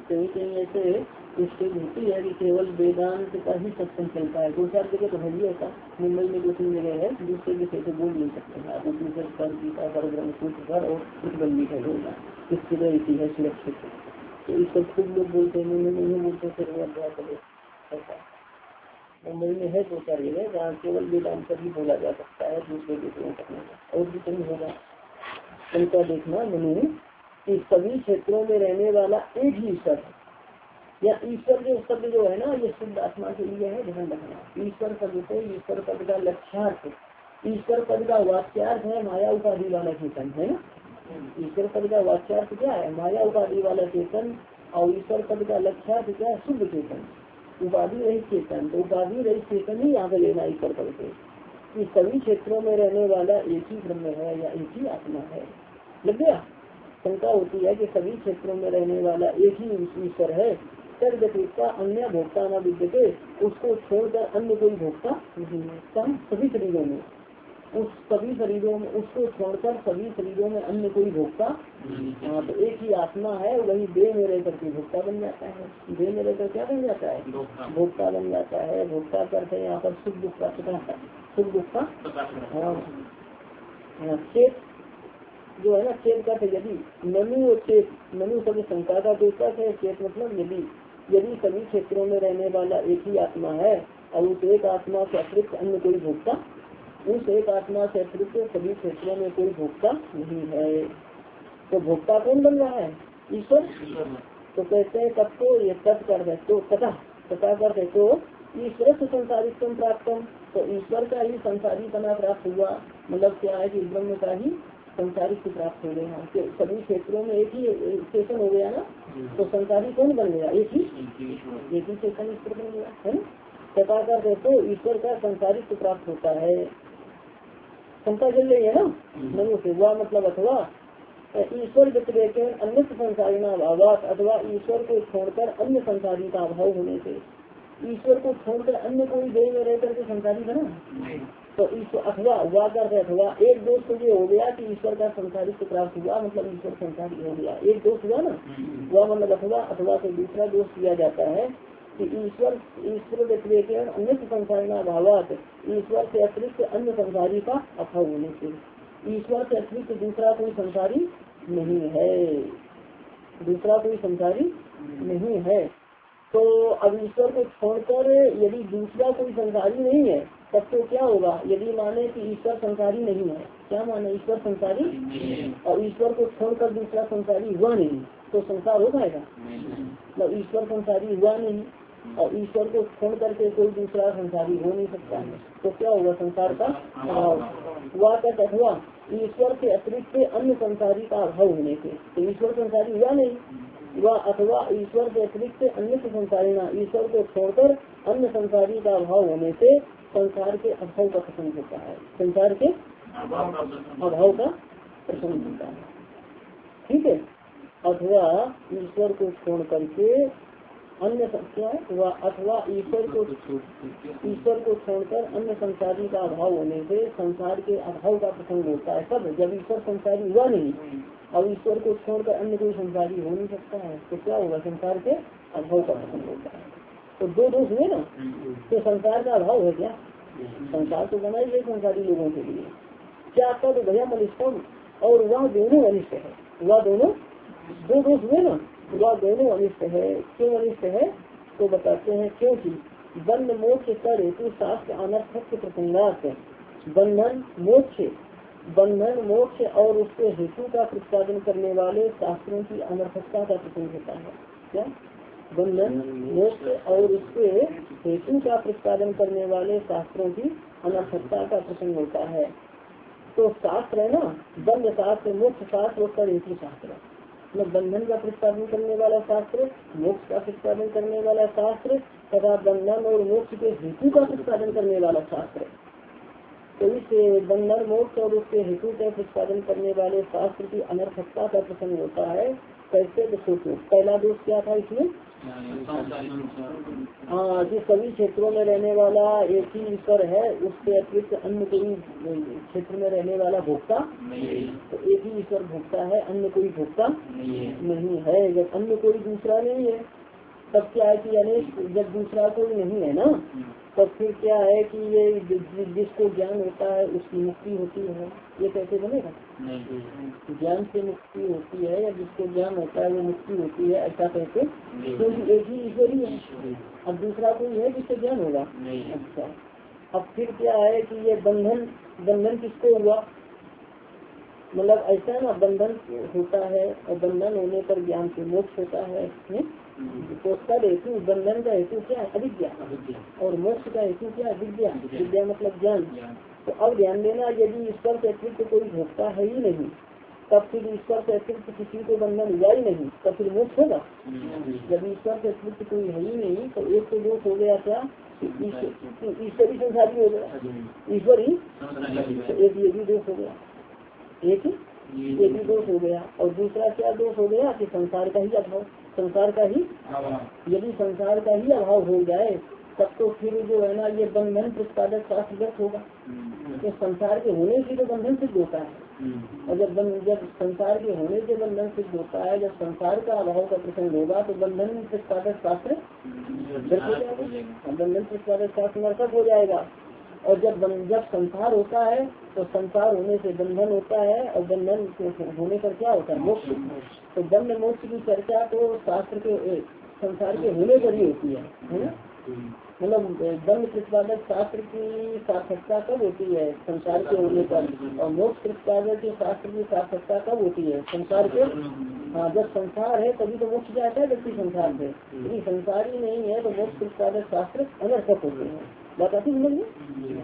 कहीं कहीं ऐसे स्टेज होती है कि केवल वेदांत का ही सत्संग चलता है। दो चार जगह तो है ही ऐसा, मुंबई में दो तीन जगह है, दूसरे विषय से बोल नहीं सकते हैं आप। उपनिषद पर, गीता पर, ब्रह्म सूत्र पर और प्रतिबंधी है बोलना, इसकी तो इसी है सुरक्षित। तो इस सब खूब लोग बोलते हैं, मुंबई में नहीं बोलते, फिर वो अभ्यास करे ऐसा। मुंबई में है दो चार जगह जहाँ केवल वेदांत पर ही बोला जा सकता है, दूसरे विषयों पर और भी कहीं होगा। उनका देखना मनु कि सभी क्षेत्रों में रहने वाला एक ही ईश्वर है, या ईश्वर जो शब्द जो है ना ये शुद्ध आत्मा के लिए है, ध्यान रखना। ईश्वर शब्द से ईश्वर पद का लक्ष्यार्थ, ईश्वर पद का वाच्यार्थ है माया उपाधि वाला चेतन, है ना। ईश्वर पद का वाच्यार्थ क्या है, माया उपाधि वाला चेतन, और ईश्वर पद का लक्ष्यार्थ क्या है, शुद्ध चेतन, उपाधि रहित चेतन। तो उपाधि रहित चेतन ही यहाँ पे लेना ईश्वर पद से। कि सभी क्षेत्रों में रहने वाला एक ही ब्रह्म है या एक ही आत्मा है। लग गया। शंका होती है कि सभी क्षेत्रों में रहने वाला एक ही ईश्वर है, तद व्यतिरिक्त अन्य भोक्ता न विद्यते, उसको छोड़कर अन्य कोई भोक्ता नहीं है। सभी शरीरों में, उस सभी शरीरों में उसको छोड़कर सभी शरीरों में अन्य कोई भोक्ता। हाँ, तो एक ही आत्मा है, वही देह में रहकर के भोक्ता बन जाता है। देह में रहकर क्या बन जाता है, भोक्ता बन जाता है। भोक्ता करते यहाँ पर सुख दुख का सुख दुख का हाँ, चेत जो है ना, चेत का यदि ननु और चेत, ननु सभी शंका का दूसरा है, चेत मतलब यदि यदि सभी क्षेत्रों में रहने वाला एक ही आत्मा है और उस एक आत्मा से अतिरिक्त अन्य कोई भोक्ता, उस एक आत्मा से अतिरिक्त सभी क्षेत्रों में कोई भोक्ता नहीं है, तो भोक्ता कौन बन रहा है, ईश्वर। तो कहते हैं तब तो ये तत् कर दे तो तथा तथा कर दे तो ईश्वर से संसारित्व प्राप्त, तो ईश्वर का ही संसारी बना प्राप्त हुआ। मतलब क्या है कि ब्रह्म का ही संसारिक प्राप्त हो गया। सभी क्षेत्रों में एक ही स्टेशन हो गया ना, तो संसारी कौन बन गया, एक ही एक ही चेतन ईश्वर बन गया है ना। तथा कर तो ईश्वर का संसारिक प्राप्त होता है। शंका चल रही है ना, नहीं से हुआ मतलब अथवा ईश्वर व्यतिरेक अन्य संसारी ना अभाव, अथवा ईश्वर को छोड़कर अन्य संसारी का अभाव होने से। ईश्वर को छोड़कर अन्य कोई देह में रहकर के संसारी बना, तो ईश्वर अथवा हुआ कर अथवा एक दोष तो ये हो गया कि ईश्वर का संसारित्व प्राप्त हुआ, मतलब ईश्वर संसारी हो गया, एक दोष हुआ ना। हुआ मतलब अथवा अथवा से दूसरा दोष दिया जाता है कि ईश्वर ईश्वर व्यतिरेक अन्य संसारी अभाव, ईश्वर से अतिरिक्त अन्य संसारी का अभाव होने से। ईश्वर से अतिरिक्त दूसरा कोई संसारी नहीं है, दूसरा कोई संसारी नहीं है। तो अब ईश्वर को छोड़कर यदि दूसरा कोई संसारी नहीं है तब तो क्या होगा, यदि माने कि ईश्वर संसारी नहीं है, क्या माने ईश्वर संसारी और ईश्वर को छोड़कर दूसरा संसारी हुआ नहीं, तो संसार हो पाएगा। मतलब ईश्वर संसारी हुआ नहीं और ईश्वर को छोड़ करके कोई दूसरा संसारी हो नहीं सकता है, तो क्या होगा, संसार का अभाव हुआ। का अथवा ईश्वर के अतिरिक्त अन्य संसारी का अभाव होने से, तो ईश्वर संसारी हुआ नहीं, वह अथवा ईश्वर के अतिरिक्त अन्य संसारी ना, ईश्वर को छोड़कर अन्य संसारी का अभाव होने से संसार के अभाव का प्रसंग होता है, संसार के अभाव का प्रसंग होता है। ठीक है। अथवा ईश्वर को छोड़ करके अन्य क्या है वह, अथवा ईश्वर को ईश्वर को छोड़कर अन्य संसारी का अभाव होने से संसार के अभाव का प्रसंग होता है। सब जब ईश्वर संसारी हुआ नहीं अब ईश्वर को छोड़कर अन्य कोई संसारी हो नहीं सकता है, तो क्या होगा, संसार के अभाव का प्रसंग होता है। तो दो दोष हुए ना, तो संसार का अभाव है क्या, संसार तो बना ही है संसारी लोगों के लिए। क्या तद भया मलिष्ठम, और वह दोनों अनिष्ट है, वह दोनों दो दोष हुए ना, वह दोनों अनिष्ट है। क्यों अनिष्ट है, तो बताते हैं क्योंकि बंध मोक्ष कर हेतु शास्त्र अनर्थक प्रसंगात, बंधन मोक्ष बंधन मोक्ष और उसके हेतु का प्रतिपादन करने वाले शास्त्रों की अनर्थकता का प्रसंग होता है। क्या बंधन मोक्ष और उसके हेतु का प्रतिपादन करने वाले शास्त्रों की अनर्थकता का प्रसंग होता है। तो शास्त्र है ना, बंध शास्त्र, मोक्ष शास्त्र और हेतु शास्त्र, मतलब बंधन का प्रतिपादन करने वाला शास्त्र, मोक्ष का प्रतिपादन करने वाला शास्त्र तथा बंधन और मोक्ष के हेतु का प्रतिपादन करने वाला शास्त्र। तो इस बंधन मोक्ष और उसके हेतु का प्रतिपादन करने वाले शास्त्र की अनर्थकता का प्रसंग होता है। कैसे तो सोचो, पहला दोष क्या था इसमें? हाँ, कि सभी क्षेत्रों में रहने वाला एक ही ईश्वर है, उसके अतिरिक्त अन्य कोई क्षेत्र में रहने वाला भोक्ता, तो एक ही ईश्वर भोक्ता है, अन्य कोई भोक्ता नहीं है। जब अन्य कोई दूसरा नहीं है तब क्या है कि अनेक, जब दूसरा कोई नहीं है ना, तब फिर क्या है कि ये जिसको ज्ञान होता है उसकी मुक्ति होती है। ये कैसे बनेगा? ज्ञान से मुक्ति होती है या जिसको ज्ञान होता है वो मुक्ति होती है, ऐसा कैसे? क्योंकि एक ही ईश्वर ही है, अब दूसरा कोई है जिससे ज्ञान होगा? अच्छा, अब फिर क्या है कि ये बंधन, बंधन किसको हुआ? मतलब ऐसा ना, बंधन होता है और बंधन होने पर ज्ञान से मोक्ष होता है। तो उसका हेतु, बंधन का हेतु क्या है? अविद्या, और मोक्ष का हेतु क्या है? विद्या। विद्या मतलब ज्ञान। तो अब ध्यान देना, यदि ईश्वर से अतिरिक्त कोई भोक्ता है ही नहीं, तब फिर ईश्वर से अतिरिक्त किसी को बंधन हुआ ही नहीं, तब फिर मोक्ष होगा? जब ईश्वर से अतिरिक्त कोई है ही नहीं तो एक तो दोष हो गया क्या? ईश्वर ही संसारी हो गया, ईश्वर ही, तो एक ये भी दोष हो गया, एक ये भी दोष हो गया। और दूसरा क्या दोष हो गया कि संसार का ही अभाव, संसार का ही, यदि संसार का ही अभाव हो जाए तब तो फिर जो है ना ये बंधन प्रतिपादक शास्त्र होगा। तो संसार के होने से तो बंधन सिद्ध होता है, और जब जब संसार के होने से बंधन सिद्ध होता है, जब संसार का अभाव का प्रसंग होगा तो बंधन प्रतिपादक शास्त्र हो जाएगा, बंधन प्रतिपादक शास्त्र नरक हो जाएगा। और जब जब संसार होता है तो संसार होने से बंधन होता है, और बंधन होने पर क्या होता है? मोक्ष। तो बंध मोक्ष की चर्चा तो शास्त्र के संसार के होने पर ही होती है, है ना? मतलब बंध प्रतिपादक शास्त्र की सार्थकता कब होती है? संसार के होने पर। और मोक्ष प्रतिपादक के शास्त्र की सार्थकता कब होती है? संसार के, हाँ, जब संसार है तभी तो मोक्ष जाता है व्यक्ति संसार से, यदि संसार ही नहीं है तो मोक्ष प्रतिपादक शास्त्र अनर्थक होते हैं। बात आती समझ में?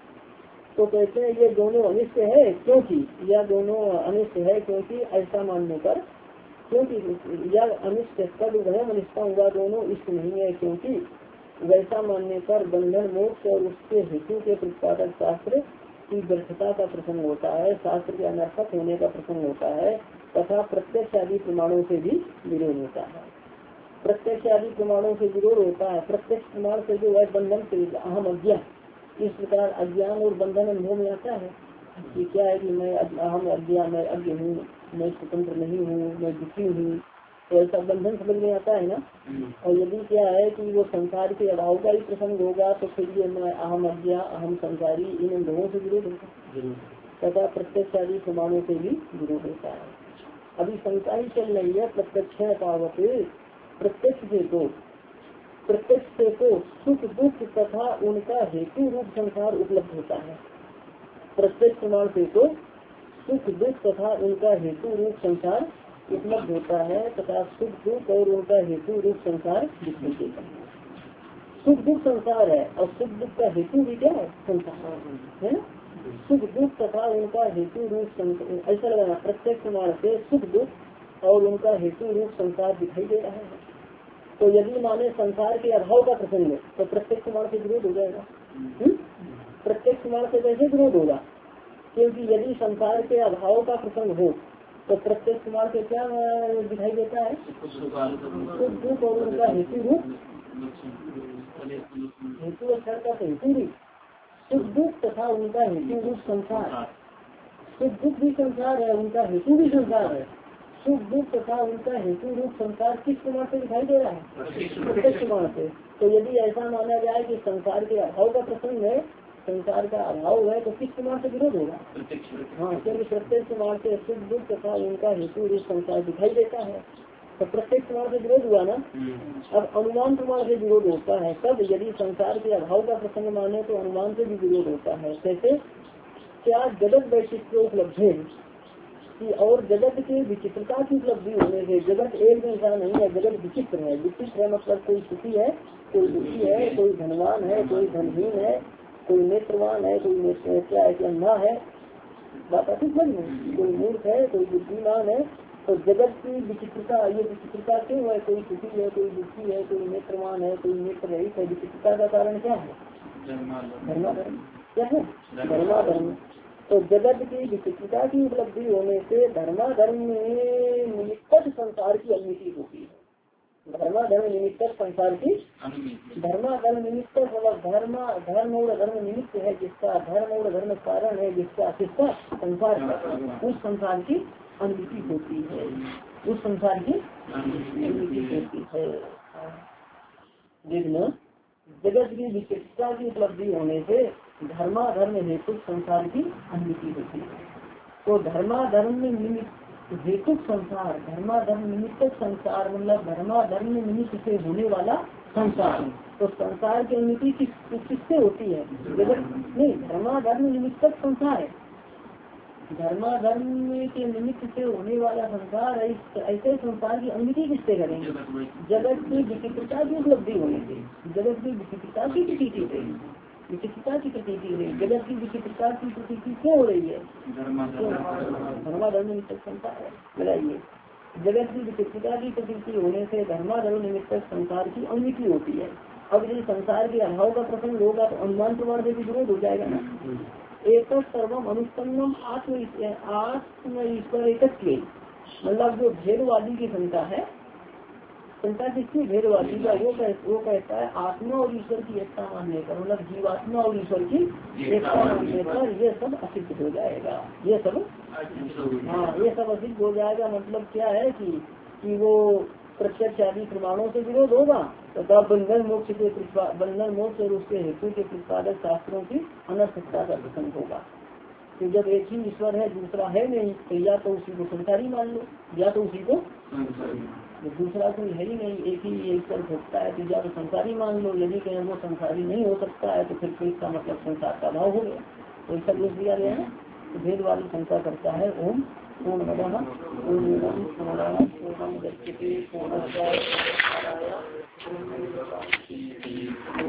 तो कहते हैं ये दोनों अनिष्ट है, क्योंकि या दोनों अनिष्ट है क्योंकि ऐसा मानने पर, क्योंकि या अनिष्ट कब वह अनिष्टा हुआ दोनों इष्ट नहीं है, क्योंकि वैसा मानने पर बंधन मोक्ष और उसके हेतु के प्रतिपादक शास्त्र की व्यर्थता का प्रसंग होता है, शास्त्र के अनर्थक होने का प्रसंग होता है, तथा प्रत्यक्ष आदि प्रमाणों से भी विरोध होता है। प्रत्यक्ष आदि प्रमाणों से विरोध होता है। प्रत्यक्ष प्रमाण से जो है बंधन से अहम अज्ञान, इस प्रकार अज्ञान और बंधन अनुभव में आता है कि क्या है कि मैं अहम अज्ञान, मैं अज्ञ हूँ, मैं स्वतंत्र नहीं हूँ, मैं दुखी हूँ, तो ऐसा बंधन समझ में आता है ना। और यदि क्या है कि वो संसार के अभाव का ही प्रसंग होगा तो फिर ये मैं अहम अज्ञा, अहम संसारी, इन अनुभवों से विरोध होता है, तथा प्रत्यक्ष आदि प्रमाणों से भी विरोध होता है। अभी शंका ही चल रही है प्रत्यक्ष पावत, प्रत्यक्ष से तो प्रत्यक्ष से तो सुख दुख तथा उनका हेतु रूप संसार उपलब्ध होता है। प्रत्यक्ष प्रमाण से तो सुख दुख तथा उनका हेतु रूप संसार उपलब्ध होता है, तथा सुख दुख और उनका हेतु रूप संसार दिखाई देता है। सुख दुख संसार है और सुख दुख का हेतु भी क्या है? संसार है ना। सुख दुख तथा उनका हेतु रूप संसार, ऐसा लगाना, प्रत्यक्ष प्रमाण से सुख दुख और उनका हेतु रूप संसार दिखाई दे रहा है। तो यदि माने संसार के अभाव का प्रसंग है तो प्रत्यक्ष प्रमाण से विरोध हो जाएगा। प्रत्यक्ष प्रमाण से कैसे विरोध होगा? क्योंकि यदि संसार के अभाव का प्रसंग हो तो प्रत्यक्ष प्रमाण से क्या दिखाई देता है? सुख दुख और उनका हेतु रूप, हेतु अक्षर का हेतु रूप, सुख दुख तथा उनका हेतु रूप संसार। सुख दुख भी संसार है, उनका हेतु भी संसार है। सुख दुख तथा उनका हेतु रूप संसार किस प्रमाण से दिखाई दे रहा है? प्रत्यक्ष प्रमाण से। तो यदि ऐसा माना जाए कि संसार के अभाव का प्रसंग है, संसार का अभाव है, तो किस प्रमाण से विरोध होगा? हाँ, क्योंकि प्रत्यक्ष प्रमाण से सुख दुख तथा उनका हेतु रूप संसार दिखाई देता है, तो प्रत्यक्ष प्रमाण से विरोध हुआ ना। अब अनुमान प्रमाण से विरोध होता है कब? यदि संसार के अभाव का प्रसंग माने तो अनुमान से भी विरोध होता है। कैसे? क्या जगत वैशिष्ट्य उपलब्ध है कि और जगत की विचित्रता की उपलब्धि होने से, जगत एक जैसा नहीं है, जगत विचित्र है। विचित्र है मतलब कोई सुखी है, कोई दुखी है, कोई धनवान है, कोई धनहीन है, कोई नेत्रवान है, कोई नेत्र क्या है कि अंधा है, बात आती समझ में, कोई मूर्ख है, कोई बुद्धिमान है। तो जगत की विचित्रता, ये विचित्रता क्यों है? कोई सुखी है, कोई दुखी है, कोई नेत्रवान है, कोई नेत्र रहित है। विचित्रता का कारण क्या है? धर्माधर्म। क्या है? धर्माधर्म। तो जगत की विचित्रता की उपलब्धि होने से धर्माधर्म निमित्त संसार की अनुमति होती है। धर्माधर्म निमित्त संसार की धर्माधर्म निमित्त मतलब धर्म धर्म और धर्म निमित्त है जिसका, धर्म और धर्म कारण है जिसका, किसका, संसार का, उस संसार की अनुमति होती है, उस संसार की अनुमति होती है। देखना, जगत की विचित्रता की उपलब्धि होने से धर्माधर्म हेतु संसार की अनुमति होती है। तो धर्माधर्म निमित्त हेतु संसार, धर्माधर्म निमित्त संसार मतलब धर्माधर्म निमित्त से होने वाला संसार। तो संसार की अनुमति किस किससे होती है? जगत नहीं, धर्माधर्म निमित्त संसार है, धर्माधर्म के निमित्त से होने वाला संसार है। ऐसे संसार की अनुमति किससे करेंगे? जगत की विचित्रता की उपलब्धि होने से, जगत की विचित्रता की प्रतीति से, विचित्रता की प्रतीति है। जगत की विचित्रता की प्रतीति क्यों हो रही है? धर्माधर्म निमित्त संसार है। बताइए, जगत की विचित्रता की प्रतीति होने से धर्माधर्म निमित्त संसार की अनुमति होती है। अब यदि संसार के अभाव का प्रसंग होगा तो अनुमान प्रमाण से भी विरोध हो जाएगा ना। एक सर्वम अनुष्पन्नम आत्म आत्म ईश्वर एकत्व, मतलब जो भेदवादी की शंका है, शंका किसकी? भेदवादी का। वो कह, वो कहता है आत्मा और ईश्वर की एकता मानने पर, मतलब जीवात्मा और ईश्वर की एकता मानने पर ये सब असिद्ध हो जाएगा। ये सब हाँ ये सब असिद्ध हो जाएगा। मतलब क्या है कि कि वो प्रत्यक्ष आदि प्रमाणों से विरोध होगा तथा बंधन मोक्ष के बंधन मोक्ष और उसके हेतु के प्रतिपादक शास्त्रों की अनर्थकता का प्रसंग होगा। तो जब एक ही ईश्वर है दूसरा है नहीं, तो या तो उसी को संसारी मान लो या तो उसी को, दूसरा कोई है ही नहीं, एक ही ईश्वर भोगता है, तो या तो संसारी मान लो। यदि कहें वो संसारी नहीं हो सकता है तो फिर इसका मतलब संसार का भाव हो गया। तो ऐसा दोष दिया गया है। तो भेद वाली शंका करता है। ओम पूर्णमदः पूर्णमिदं पूर्णात् पूर्णमुदच्यते पूर्णस्य